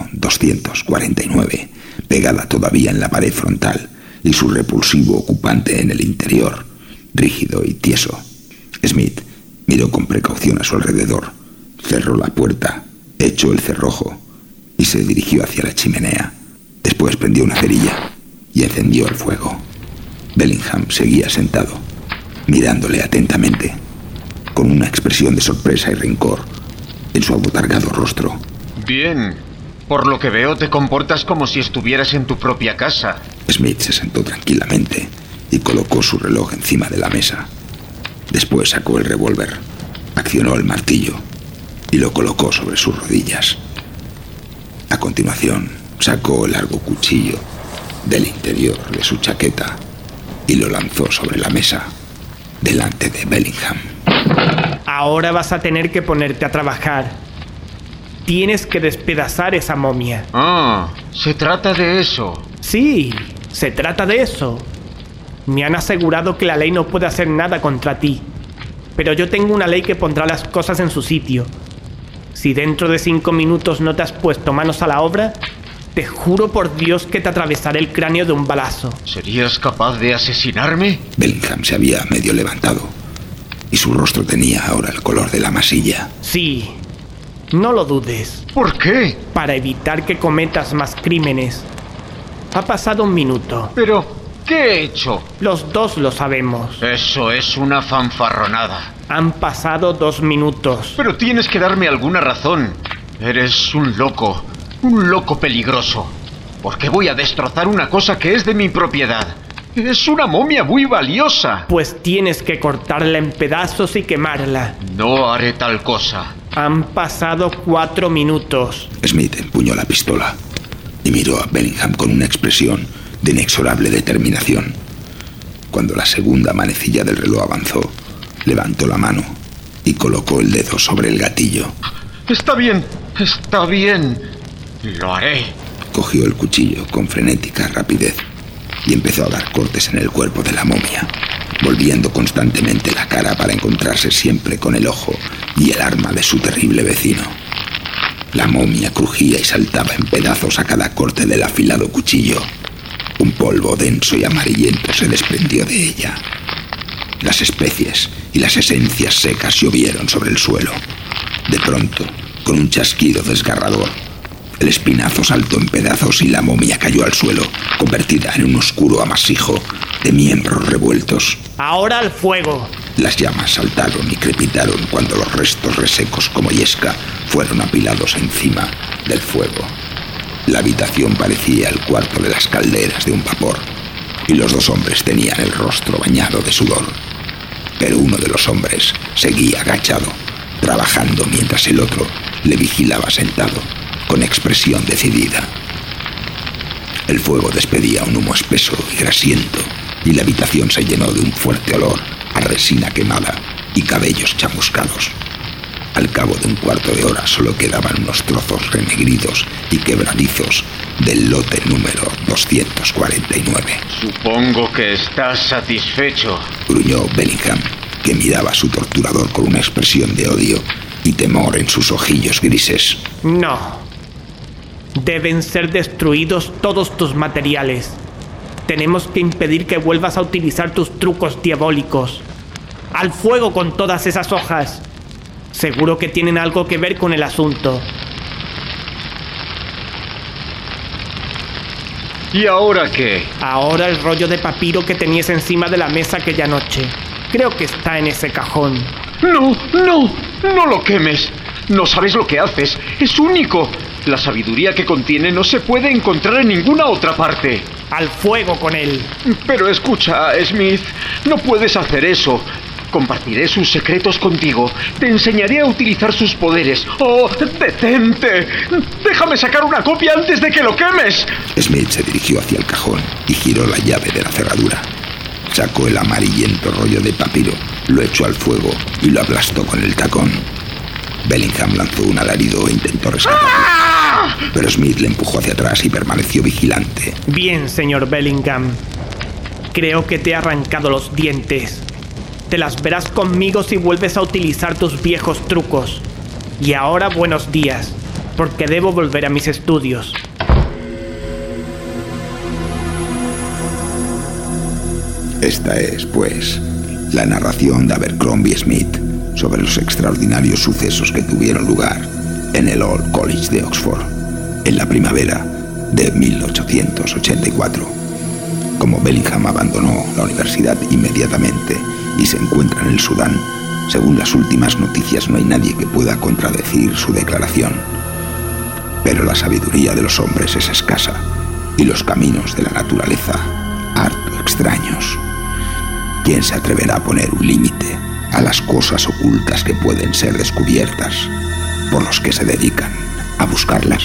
249, pegada todavía en la pared frontal, y su repulsivo ocupante en el interior, rígido y tieso. Smith miró con precaución a su alrededor, cerró la puerta, echó el cerrojo y se dirigió hacia la chimenea. Después prendió una cerilla y encendió el fuego. Bellingham seguía sentado, mirándole atentamente, con una expresión de sorpresa y rencor en su abotargado rostro. Bien, por lo que veo te comportas como si estuvieras en tu propia casa. Smith se sentó tranquilamente y colocó su reloj encima de la mesa. Después sacó el revólver, accionó el martillo y lo colocó sobre sus rodillas. A continuación, sacó el largo cuchillo del interior de su chaqueta y lo lanzó sobre la mesa, delante de Bellingham. Ahora vas a tener que ponerte a trabajar. Tienes que despedazar esa momia. Ah, se trata de eso. Sí, se trata de eso. Me han asegurado que la ley no puede hacer nada contra ti. Pero yo tengo una ley que pondrá las cosas en su sitio. Si dentro de 5 minutos no te has puesto manos a la obra, te juro por Dios que te atravesaré el cráneo de un balazo. ¿Serías capaz de asesinarme? Bellingham se había medio levantado y su rostro tenía ahora el color de la masilla. Sí, no lo dudes. ¿Por qué? Para evitar que cometas más crímenes. Ha pasado 1 minuto. Pero, ¿qué he hecho? Los dos lo sabemos. Eso es una fanfarronada. Han pasado 2 minutos. Pero tienes que darme alguna razón. Eres un loco peligroso. ¿Por qué voy a destrozar una cosa que es de mi propiedad? Es una momia muy valiosa. Pues tienes que cortarla en pedazos y quemarla. No haré tal cosa. Han pasado 4 minutos. Smith empuñó la pistola y miró a Bellingham con una expresión de inexorable determinación. Cuando la segunda manecilla del reloj avanzó, levantó la mano y colocó el dedo sobre el gatillo. Está bien. Lo haré. Cogió el cuchillo con frenética rapidez y empezó a dar cortes en el cuerpo de la momia, volviendo constantemente la cara para encontrarse siempre con el ojo y el arma de su terrible vecino. La momia crujía y saltaba en pedazos a cada corte del afilado cuchillo. Un polvo denso y amarillento se desprendió de ella. Las especies y las esencias secas llovieron sobre el suelo. De pronto, con un chasquido desgarrador, el espinazo saltó en pedazos y la momia cayó al suelo, convertida en un oscuro amasijo de miembros revueltos. ¡Ahora al fuego! Las llamas saltaron y crepitaron cuando los restos resecos como yesca fueron apilados encima del fuego. La habitación parecía el cuarto de las calderas de un vapor, y los 2 hombres tenían el rostro bañado de sudor. Pero uno de los hombres seguía agachado, trabajando mientras el otro le vigilaba sentado, con expresión decidida. El fuego despedía un humo espeso y grasiento, y la habitación se llenó de un fuerte olor a resina quemada y cabellos chamuscados. Al cabo de un cuarto de hora solo quedaban unos trozos renegridos y quebradizos del lote número 249. Supongo que estás satisfecho, gruñó Bellingham, que miraba a su torturador con una expresión de odio y temor en sus ojillos grises. No. Deben ser destruidos todos tus materiales. Tenemos que impedir que vuelvas a utilizar tus trucos diabólicos. ¡Al fuego con todas esas hojas! Seguro que tienen algo que ver con el asunto. ¿Y ahora qué? Ahora el rollo de papiro que tenías encima de la mesa aquella noche. Creo que está en ese cajón. ¡No! ¡No! ¡No lo quemes! No sabes lo que haces. Es único. La sabiduría que contiene no se puede encontrar en ninguna otra parte. ¡Al fuego con él! Pero escucha, Smith, no puedes hacer eso. Compartiré sus secretos contigo. Te enseñaré a utilizar sus poderes. ¡Oh, detente! ¡Déjame sacar una copia antes de que lo quemes! Smith se dirigió hacia el cajón y giró la llave de la cerradura. Sacó el amarillento rollo de papiro, lo echó al fuego y lo aplastó con el tacón. Bellingham lanzó un alarido e intentó rescatarlo. ¡Ah! Pero Smith le empujó hacia atrás y permaneció vigilante. Bien, señor Bellingham. Creo que te he arrancado los dientes. Te las verás conmigo si vuelves a utilizar tus viejos trucos. Y ahora buenos días, porque debo volver a mis estudios. Esta es, pues, la narración de Abercrombie Smith sobre los extraordinarios sucesos que tuvieron lugar en el Old College de Oxford en la primavera de 1884. Como Bellingham abandonó la universidad inmediatamente y se encuentra en el Sudán, según las últimas noticias no hay nadie que pueda contradecir su declaración. Pero la sabiduría de los hombres es escasa y los caminos de la naturaleza harto extraños. ¿Quién se atreverá a poner un límite a las cosas ocultas que pueden ser descubiertas por los que se dedican a buscarlas?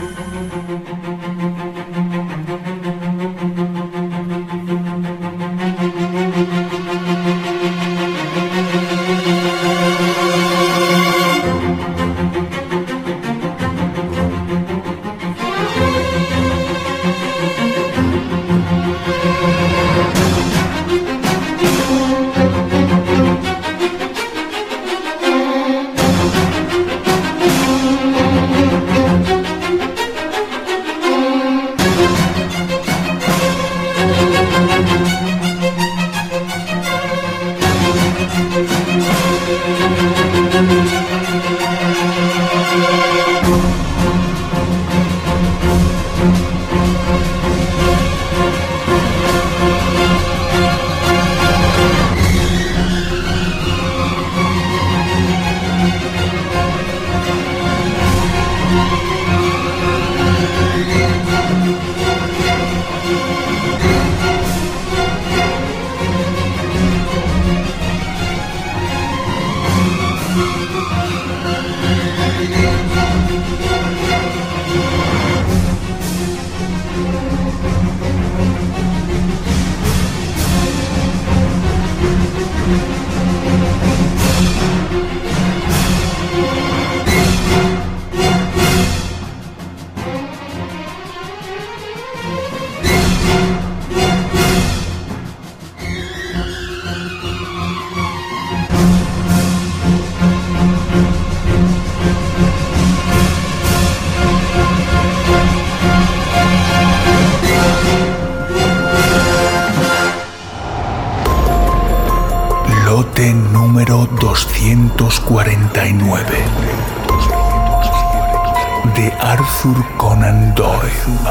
Lote número 249 de Arthur Conan Doyle,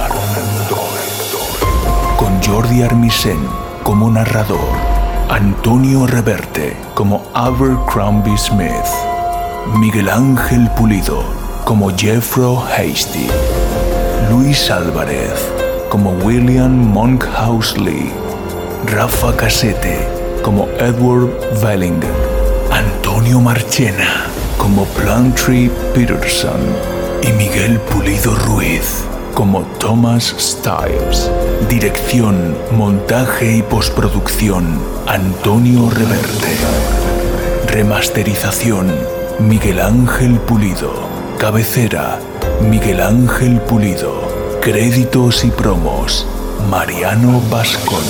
con Jordi Armisen como narrador, Antonio Reverte como Abercrombie Smith, Miguel Ángel Pulido como Jeffro Hasty, Luis Álvarez como William Monkhouse Lee, Rafa Casete como Edward Wellinger, Antonio Marchena como Plumtree Peterson y Miguel Pulido Ruiz como Thomas Stiles. Dirección, montaje y postproducción, Antonio Reverte. Remasterización, Miguel Ángel Pulido. Cabecera, Miguel Ángel Pulido. Créditos y promos, Mariano Bascón.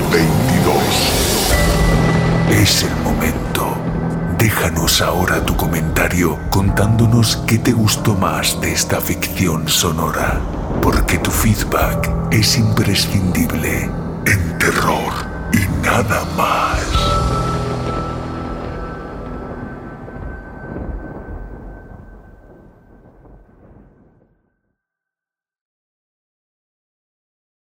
Es el momento. Déjanos ahora tu comentario contándonos qué te gustó más de esta ficción sonora, porque tu feedback es imprescindible en Terror y Nada Más.